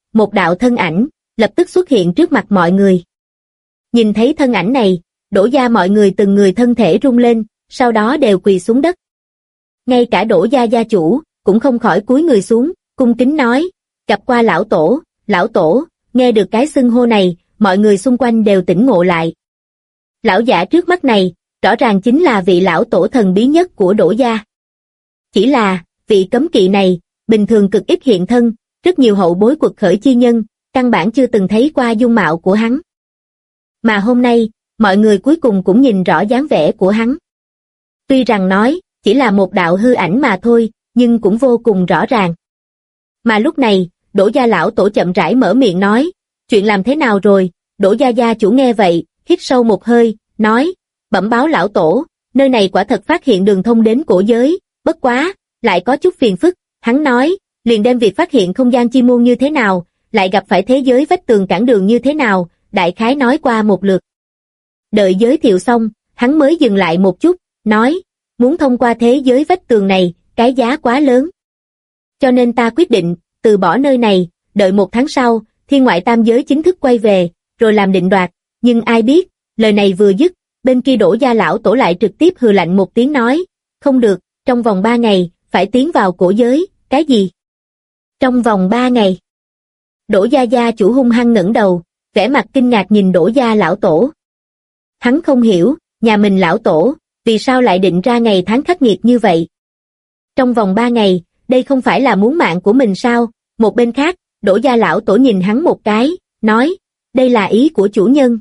một đạo thân ảnh, lập tức xuất hiện trước mặt mọi người. Nhìn thấy thân ảnh này, Đỗ gia mọi người từng người thân thể rung lên, sau đó đều quỳ xuống đất. Ngay cả Đỗ gia gia chủ, cũng không khỏi cúi người xuống, cung kính nói, gặp qua lão tổ, nghe được cái xưng hô này, mọi người xung quanh đều tỉnh ngộ lại. Lão giả trước mắt này, rõ ràng chính là vị lão tổ thần bí nhất của Đỗ gia. Chỉ là, vị cấm kỵ này, bình thường cực ít hiện thân, rất nhiều hậu bối quật khởi chi nhân, căn bản chưa từng thấy qua dung mạo của hắn. Mà hôm nay, mọi người cuối cùng cũng nhìn rõ dáng vẻ của hắn. Tuy rằng nói, chỉ là một đạo hư ảnh mà thôi, nhưng cũng vô cùng rõ ràng. Mà lúc này, Đỗ gia lão tổ chậm rãi mở miệng nói, chuyện làm thế nào rồi? Đỗ gia gia chủ nghe vậy, hít sâu một hơi, nói, bẩm báo lão tổ, nơi này quả thật phát hiện đường thông đến cổ giới, bất quá, lại có chút phiền phức. Hắn nói, liền đem việc phát hiện không gian chi môn như thế nào, lại gặp phải thế giới vách tường cản đường như thế nào, đại khái nói qua một lượt. Đợi giới thiệu xong, hắn mới dừng lại một chút, nói, muốn thông qua thế giới vách tường này, cái giá quá lớn. Cho nên ta quyết định, từ bỏ nơi này, đợi 1 tháng sau, thiên ngoại tam giới chính thức quay về, rồi làm định đoạt. Nhưng ai biết, lời này vừa dứt, bên kia Đỗ gia lão tổ lại trực tiếp hừ lạnh một tiếng nói, không được, trong vòng 3 ngày, phải tiến vào cổ giới. Cái gì? Trong vòng 3 ngày? Đỗ gia gia chủ hung hăng ngẩng đầu, vẻ mặt kinh ngạc nhìn Đỗ gia lão tổ. Hắn không hiểu, nhà mình lão tổ, vì sao lại định ra ngày tháng khắc nghiệt như vậy? Trong vòng 3 ngày, đây không phải là muốn mạng của mình sao? Một bên khác, Đỗ gia lão tổ nhìn hắn một cái, nói, đây là ý của chủ nhân,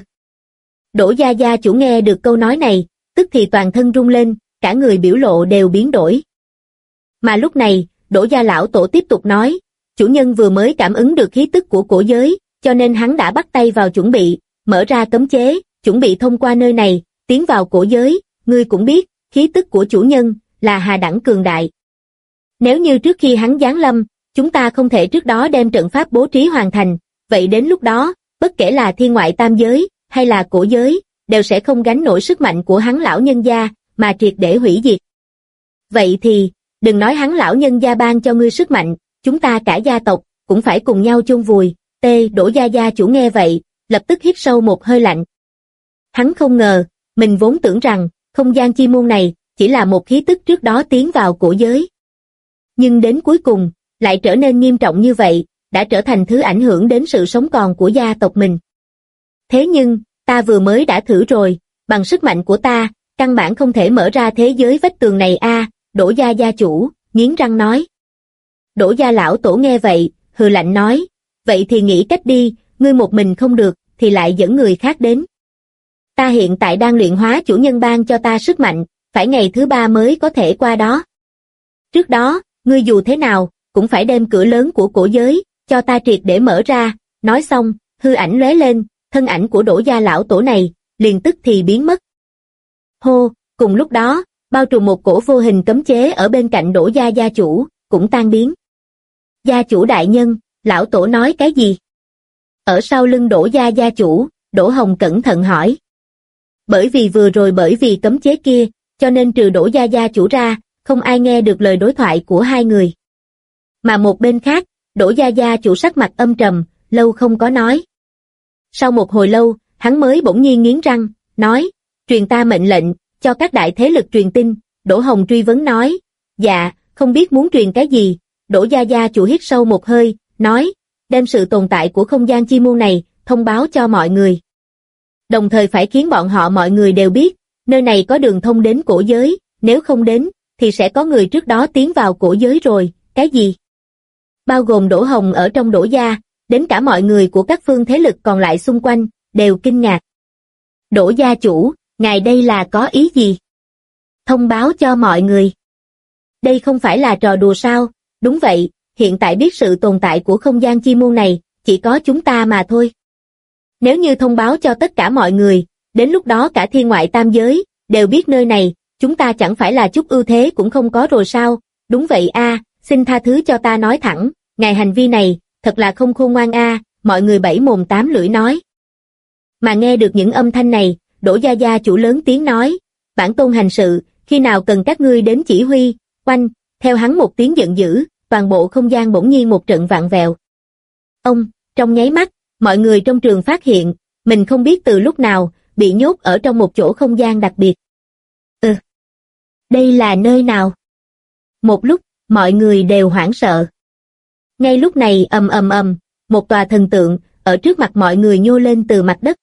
Đỗ gia gia chủ nghe được câu nói này, tức thì toàn thân rung lên, cả người biểu lộ đều biến đổi. Mà lúc này, Đỗ gia lão tổ tiếp tục nói, chủ nhân vừa mới cảm ứng được khí tức của cổ giới, cho nên hắn đã bắt tay vào chuẩn bị, mở ra cấm chế, chuẩn bị thông qua nơi này, tiến vào cổ giới. Ngươi cũng biết, khí tức của chủ nhân là hà đẳng cường đại. Nếu như trước khi hắn giáng lâm, chúng ta không thể trước đó đem trận pháp bố trí hoàn thành, vậy đến lúc đó, bất kể là thiên ngoại tam giới, hay là cổ giới, đều sẽ không gánh nổi sức mạnh của hắn lão nhân gia, mà triệt để hủy diệt. Vậy thì, đừng nói hắn lão nhân gia ban cho ngươi sức mạnh, chúng ta cả gia tộc, cũng phải cùng nhau chôn vùi. Đỗ gia gia chủ nghe vậy, lập tức hít sâu một hơi lạnh. Hắn không ngờ, mình vốn tưởng rằng, không gian chi môn này, chỉ là một khí tức trước đó tiến vào cổ giới. Nhưng đến cuối cùng, lại trở nên nghiêm trọng như vậy, đã trở thành thứ ảnh hưởng đến sự sống còn của gia tộc mình. Thế nhưng, ta vừa mới đã thử rồi, bằng sức mạnh của ta, căn bản không thể mở ra thế giới vách tường này a. Đỗ gia gia chủ, nghiến răng nói. Đỗ gia lão tổ nghe vậy, hừ lạnh nói, vậy thì nghĩ cách đi, ngươi một mình không được, thì lại dẫn người khác đến. Ta hiện tại đang luyện hóa chủ nhân ban cho ta sức mạnh, phải ngày thứ 3 mới có thể qua đó. Trước đó, ngươi dù thế nào, cũng phải đem cửa lớn của cổ giới, cho ta triệt để mở ra. Nói xong, hư ảnh lóe lên, thân ảnh của Đỗ gia lão tổ này, liền tức thì biến mất. Hô, cùng lúc đó, bao trùm một cổ vô hình cấm chế ở bên cạnh Đỗ gia gia chủ, cũng tan biến. Gia chủ đại nhân, lão tổ nói cái gì? Ở sau lưng Đỗ gia gia chủ, Đỗ Hồng cẩn thận hỏi. Bởi vì vừa rồi bởi vì cấm chế kia, cho nên trừ Đỗ gia gia chủ ra, không ai nghe được lời đối thoại của hai người. Mà một bên khác, Đỗ gia gia chủ sắc mặt âm trầm, lâu không có nói. Sau một hồi lâu, hắn mới bỗng nhiên nghiến răng, nói, truyền ta mệnh lệnh, cho các đại thế lực truyền tin. Đỗ Hồng truy vấn nói, dạ, không biết muốn truyền cái gì. Đỗ gia gia chủ hít sâu một hơi, nói, đem sự tồn tại của không gian chi môn này, thông báo cho mọi người. Đồng thời phải khiến bọn họ mọi người đều biết, nơi này có đường thông đến cổ giới, nếu không đến, thì sẽ có người trước đó tiến vào cổ giới rồi. Cái gì? Bao gồm Đỗ Hồng ở trong Đỗ gia, đến cả mọi người của các phương thế lực còn lại xung quanh, đều kinh ngạc. Đỗ gia chủ, ngài đây là có ý gì? Thông báo cho mọi người. Đây không phải là trò đùa sao? Đúng vậy, hiện tại biết sự tồn tại của không gian chi môn này, chỉ có chúng ta mà thôi. Nếu như thông báo cho tất cả mọi người, đến lúc đó cả thiên ngoại tam giới, đều biết nơi này, chúng ta chẳng phải là chút ưu thế cũng không có rồi sao? Đúng vậy a, xin tha thứ cho ta nói thẳng, ngài hành vi này, thật là không khôn ngoan a. Mọi người bảy mồm tám lưỡi nói. Mà nghe được những âm thanh này, Đỗ gia gia chủ lớn tiếng nói, bản tôn hành sự, khi nào cần các ngươi đến chỉ huy. Oanh, theo hắn một tiếng giận dữ, toàn bộ không gian bỗng nhiên một trận vạn vẹo. Trong nháy mắt, mọi người trong trường phát hiện, mình không biết từ lúc nào, bị nhốt ở trong một chỗ không gian đặc biệt. Đây là nơi nào? Một lúc, mọi người đều hoảng sợ. Ngay lúc này một tòa thần tượng, ở trước mặt mọi người nhô lên từ mặt đất.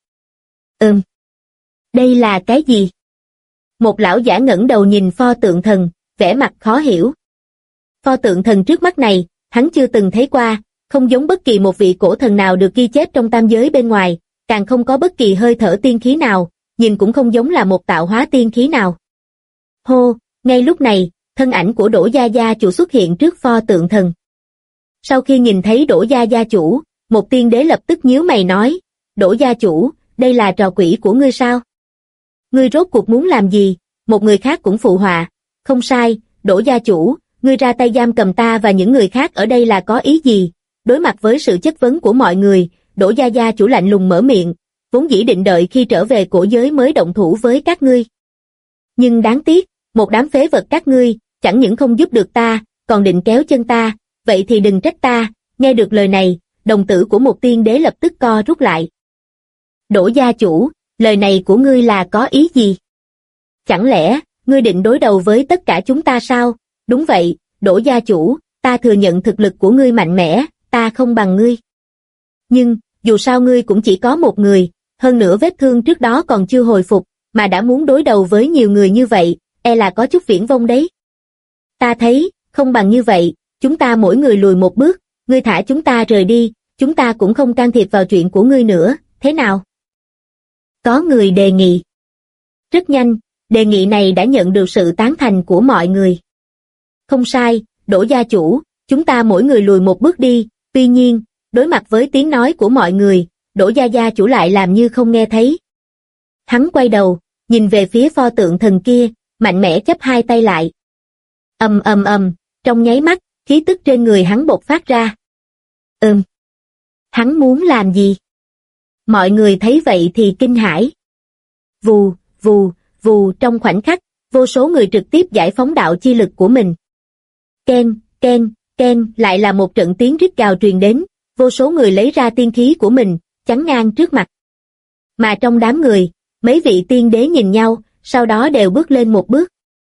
Đây là cái gì? Một lão giả ngẩng đầu nhìn pho tượng thần, vẻ mặt khó hiểu. Pho tượng thần trước mắt này, hắn chưa từng thấy qua, không giống bất kỳ một vị cổ thần nào được ghi chép trong tam giới bên ngoài, càng không có bất kỳ hơi thở tiên khí nào, nhìn cũng không giống là một tạo hóa tiên khí nào. Hô, ngay lúc này, thân ảnh của Đỗ Gia Gia chủ xuất hiện trước pho tượng thần. Sau khi nhìn thấy Đỗ Gia Gia chủ, một tiên đế lập tức nhíu mày nói, Đỗ gia chủ, đây là trò quỷ của ngươi sao? Ngươi rốt cuộc muốn làm gì? Một người khác cũng phụ họa, không sai, Đỗ gia chủ, ngươi ra tay giam cầm ta và những người khác ở đây là có ý gì? Đối mặt với sự chất vấn của mọi người, Đỗ gia gia chủ lạnh lùng mở miệng, vốn dĩ định đợi khi trở về cổ giới mới động thủ với các ngươi. Nhưng đáng tiếc, một đám phế vật các ngươi, chẳng những không giúp được ta, còn định kéo chân ta, vậy thì đừng trách ta. Nghe được lời này, đồng tử của một tiên đế lập tức co rút lại. Đỗ gia chủ, lời này của ngươi là có ý gì? Chẳng lẽ, ngươi định đối đầu với tất cả chúng ta sao? Đúng vậy, Đỗ gia chủ, ta thừa nhận thực lực của ngươi mạnh mẽ, ta không bằng ngươi. Nhưng, dù sao ngươi cũng chỉ có một người, hơn nữa vết thương trước đó còn chưa hồi phục, mà đã muốn đối đầu với nhiều người như vậy, e là có chút viển vông đấy. Ta thấy, không bằng như vậy, chúng ta mỗi người lùi một bước, ngươi thả chúng ta rời đi, chúng ta cũng không can thiệp vào chuyện của ngươi nữa, thế nào? Có người đề nghị. Rất nhanh, đề nghị này đã nhận được sự tán thành của mọi người. Không sai, Đỗ gia chủ, chúng ta mỗi người lùi một bước đi, tuy nhiên, đối mặt với tiếng nói của mọi người, Đỗ gia gia chủ lại làm như không nghe thấy. Hắn quay đầu, nhìn về phía pho tượng thần kia, mạnh mẽ chắp hai tay lại. Trong nháy mắt, khí tức trên người hắn bộc phát ra. Hắn muốn làm gì? Mọi người thấy vậy thì kinh hãi. Vù, vù, vù, trong khoảnh khắc, vô số người trực tiếp giải phóng đạo chi lực của mình. Ken, ken, ken, lại là một trận tiếng rít gào truyền đến, vô số người lấy ra tiên khí của mình, chắn ngang trước mặt. Mà trong đám người, mấy vị tiên đế nhìn nhau, sau đó đều bước lên một bước.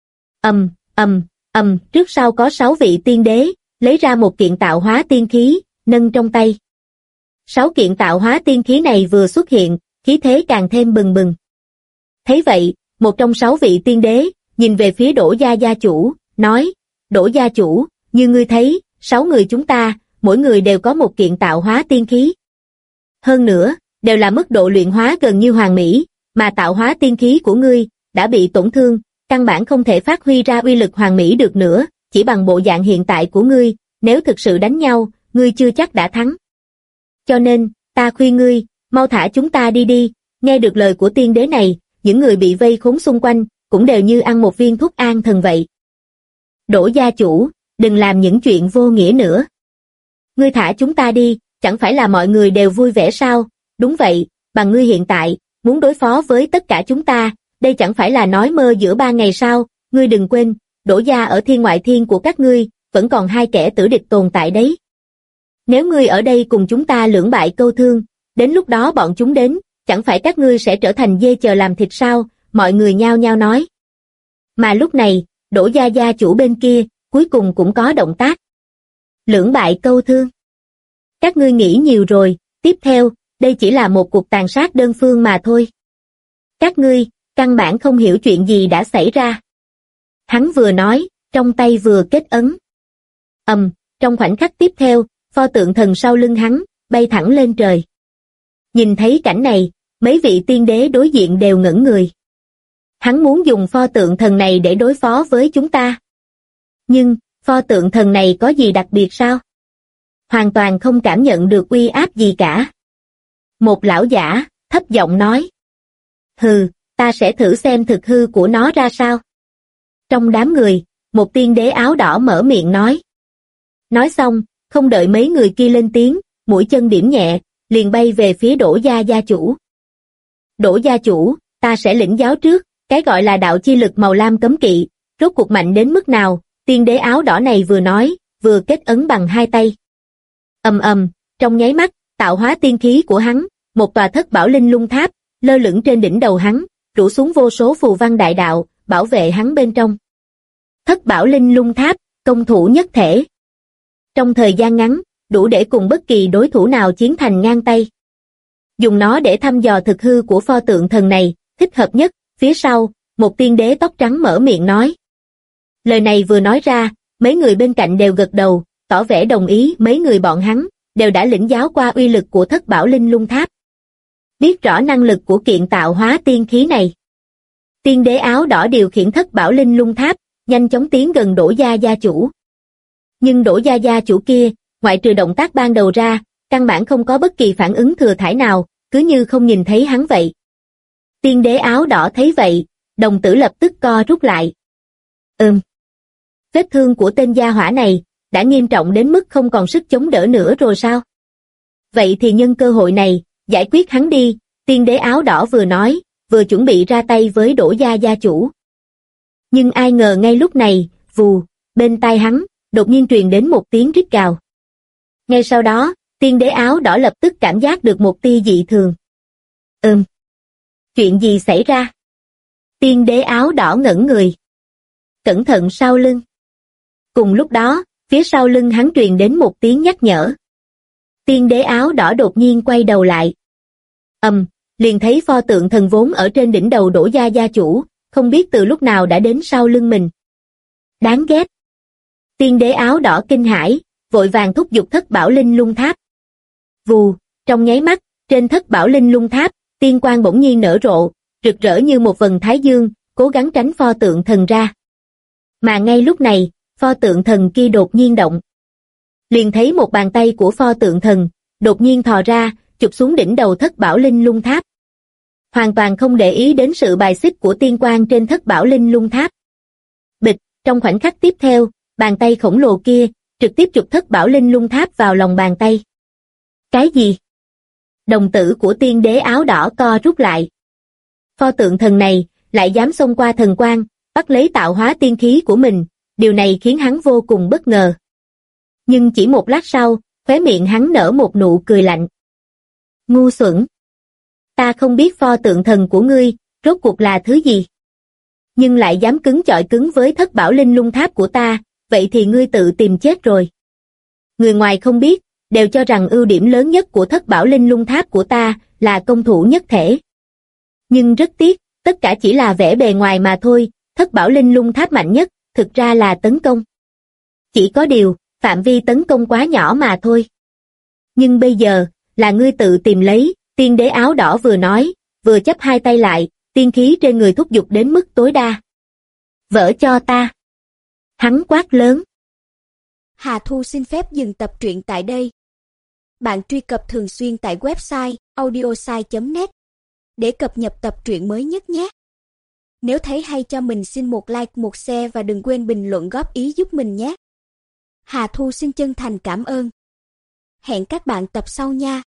Trước sau có 6 vị tiên đế, lấy ra một kiện tạo hóa tiên khí, nâng trong tay. 6 kiện tạo hóa tiên khí này vừa xuất hiện, khí thế càng thêm bừng bừng. Thấy vậy, một trong 6 vị tiên đế, nhìn về phía Đỗ gia gia chủ, nói, Đỗ gia chủ, như ngươi thấy, 6 người chúng ta, mỗi người đều có một kiện tạo hóa tiên khí. Hơn nữa, đều là mức độ luyện hóa gần như hoàn mỹ, mà tạo hóa tiên khí của ngươi, đã bị tổn thương, căn bản không thể phát huy ra uy lực hoàn mỹ được nữa, chỉ bằng bộ dạng hiện tại của ngươi, nếu thực sự đánh nhau, ngươi chưa chắc đã thắng. Cho nên, ta khuyên ngươi, mau thả chúng ta đi đi. Nghe được lời của tiên đế này, những người bị vây khốn xung quanh, cũng đều như ăn một viên thuốc an thần vậy. Đỗ gia chủ, đừng làm những chuyện vô nghĩa nữa. Ngươi thả chúng ta đi, chẳng phải là mọi người đều vui vẻ sao? Đúng vậy, bằng ngươi hiện tại, muốn đối phó với tất cả chúng ta, đây chẳng phải là nói mơ giữa 3 ngày sao? Ngươi đừng quên, Đỗ gia ở thiên ngoại thiên của các ngươi, vẫn còn 2 kẻ tử địch tồn tại đấy. Nếu ngươi ở đây cùng chúng ta lưỡng bại câu thương, đến lúc đó bọn chúng đến, chẳng phải các ngươi sẽ trở thành dê chờ làm thịt sao? Mọi người nhao nhao nói. Mà lúc này, Đỗ gia gia chủ bên kia, cuối cùng cũng có động tác. Lưỡng bại câu thương. Các ngươi nghĩ nhiều rồi, tiếp theo, đây chỉ là một cuộc tàn sát đơn phương mà thôi. Các ngươi, căn bản không hiểu chuyện gì đã xảy ra. Hắn vừa nói, trong tay vừa kết ấn. Trong khoảnh khắc tiếp theo, pho tượng thần sau lưng hắn, bay thẳng lên trời. Nhìn thấy cảnh này, mấy vị tiên đế đối diện đều ngẩn người. Hắn muốn dùng pho tượng thần này để đối phó với chúng ta. Nhưng, pho tượng thần này có gì đặc biệt sao? Hoàn toàn không cảm nhận được uy áp gì cả. Một lão giả, thấp giọng nói. Hừ, ta sẽ thử xem thực hư của nó ra sao. Trong đám người, một tiên đế áo đỏ mở miệng nói. Nói xong, không đợi mấy người kia lên tiếng, mũi chân điểm nhẹ, liền bay về phía Đỗ gia gia chủ. Đỗ gia chủ, ta sẽ lĩnh giáo trước, cái gọi là đạo chi lực màu lam cấm kỵ, rốt cuộc mạnh đến mức nào? Tiên đế áo đỏ này vừa nói, vừa kết ấn bằng 2 tay. trong nháy mắt, tạo hóa tiên khí của hắn, một tòa thất bảo linh lung tháp, lơ lửng trên đỉnh đầu hắn, rủ xuống vô số phù văn đại đạo, bảo vệ hắn bên trong. Thất bảo linh lung tháp, công thủ nhất thể. Trong thời gian ngắn, đủ để cùng bất kỳ đối thủ nào chiến thành ngang tay. Dùng nó để thăm dò thực hư của pho tượng thần này, thích hợp nhất. Phía sau, một tiên đế tóc trắng mở miệng nói. Lời này vừa nói ra, mấy người bên cạnh đều gật đầu, tỏ vẻ đồng ý. Mấy người bọn hắn đều đã lĩnh giáo qua uy lực của thất bảo linh lung tháp. Biết rõ năng lực của kiện tạo hóa tiên khí này. Tiên đế áo đỏ điều khiển thất bảo linh lung tháp, nhanh chóng tiến gần Đỗ Gia gia chủ. Nhưng Đỗ Gia gia chủ kia, ngoại trừ động tác ban đầu ra, căn bản không có bất kỳ phản ứng thừa thãi nào, cứ như không nhìn thấy hắn vậy. Tiên đế áo đỏ thấy vậy, đồng tử lập tức co rút lại. Vết thương của tên gia hỏa này, đã nghiêm trọng đến mức không còn sức chống đỡ nữa rồi sao? Vậy thì nhân cơ hội này, giải quyết hắn đi, tiên đế áo đỏ vừa nói, vừa chuẩn bị ra tay với Đỗ Gia gia chủ. Nhưng ai ngờ ngay lúc này, vù, bên tai hắn, đột nhiên truyền đến một tiếng rít gào. Ngay sau đó, tiên đế áo đỏ lập tức cảm giác được một tia dị thường. Chuyện gì xảy ra? Tiên đế áo đỏ ngẩn người. Cẩn thận sau lưng. Cùng lúc đó, phía sau lưng hắn truyền đến một tiếng nhắc nhở. Tiên đế áo đỏ đột nhiên quay đầu lại. Liền thấy pho tượng thần vốn ở trên đỉnh đầu Đỗ Gia gia chủ, không biết từ lúc nào đã đến sau lưng mình. Đáng ghét. Tiên đế áo đỏ kinh hãi, vội vàng thúc giục thất bảo linh lung tháp. Vù, trong nháy mắt, trên thất bảo linh lung tháp, tiên quang bỗng nhiên nở rộ, rực rỡ như một vầng thái dương, cố gắng tránh pho tượng thần ra. Mà ngay lúc này, pho tượng thần kia đột nhiên động. Liền thấy một bàn tay của pho tượng thần, đột nhiên thò ra, chụp xuống đỉnh đầu thất bảo linh lung tháp. Hoàn toàn không để ý đến sự bài xích của tiên quang trên thất bảo linh lung tháp. Bịch, trong khoảnh khắc tiếp theo, bàn tay khổng lồ kia, trực tiếp chụp thất bảo linh lung tháp vào lòng bàn tay. Cái gì? Đồng tử của tiên đế áo đỏ co rút lại. Pho tượng thần này, lại dám xông qua thần quang, bắt lấy tạo hóa tiên khí của mình, điều này khiến hắn vô cùng bất ngờ. Nhưng chỉ một lát sau, khóe miệng hắn nở một nụ cười lạnh. Ngu xuẩn! Ta không biết pho tượng thần của ngươi, rốt cuộc là thứ gì. Nhưng lại dám cứng chọi cứng với thất bảo linh lung tháp của ta, vậy thì ngươi tự tìm chết rồi. Người ngoài không biết, đều cho rằng ưu điểm lớn nhất của thất bảo linh lung tháp của ta là công thủ nhất thể. Nhưng rất tiếc, tất cả chỉ là vẻ bề ngoài mà thôi, thất bảo linh lung tháp mạnh nhất, thực ra là tấn công. Chỉ có điều, phạm vi tấn công quá nhỏ mà thôi. Nhưng bây giờ, là ngươi tự tìm lấy, tiên đế áo đỏ vừa nói, vừa chắp hai tay lại, tiên khí trên người thúc giục đến mức tối đa. Vỡ cho ta! Hắn quát lớn. Hà Thu xin phép dừng tập truyện tại đây. Bạn truy cập thường xuyên tại website audiosai.net để cập nhật tập truyện mới nhất nhé. Nếu thấy hay cho mình xin một like, một share và đừng quên bình luận góp ý giúp mình nhé. Hà Thu xin chân thành cảm ơn. Hẹn các bạn tập sau nha.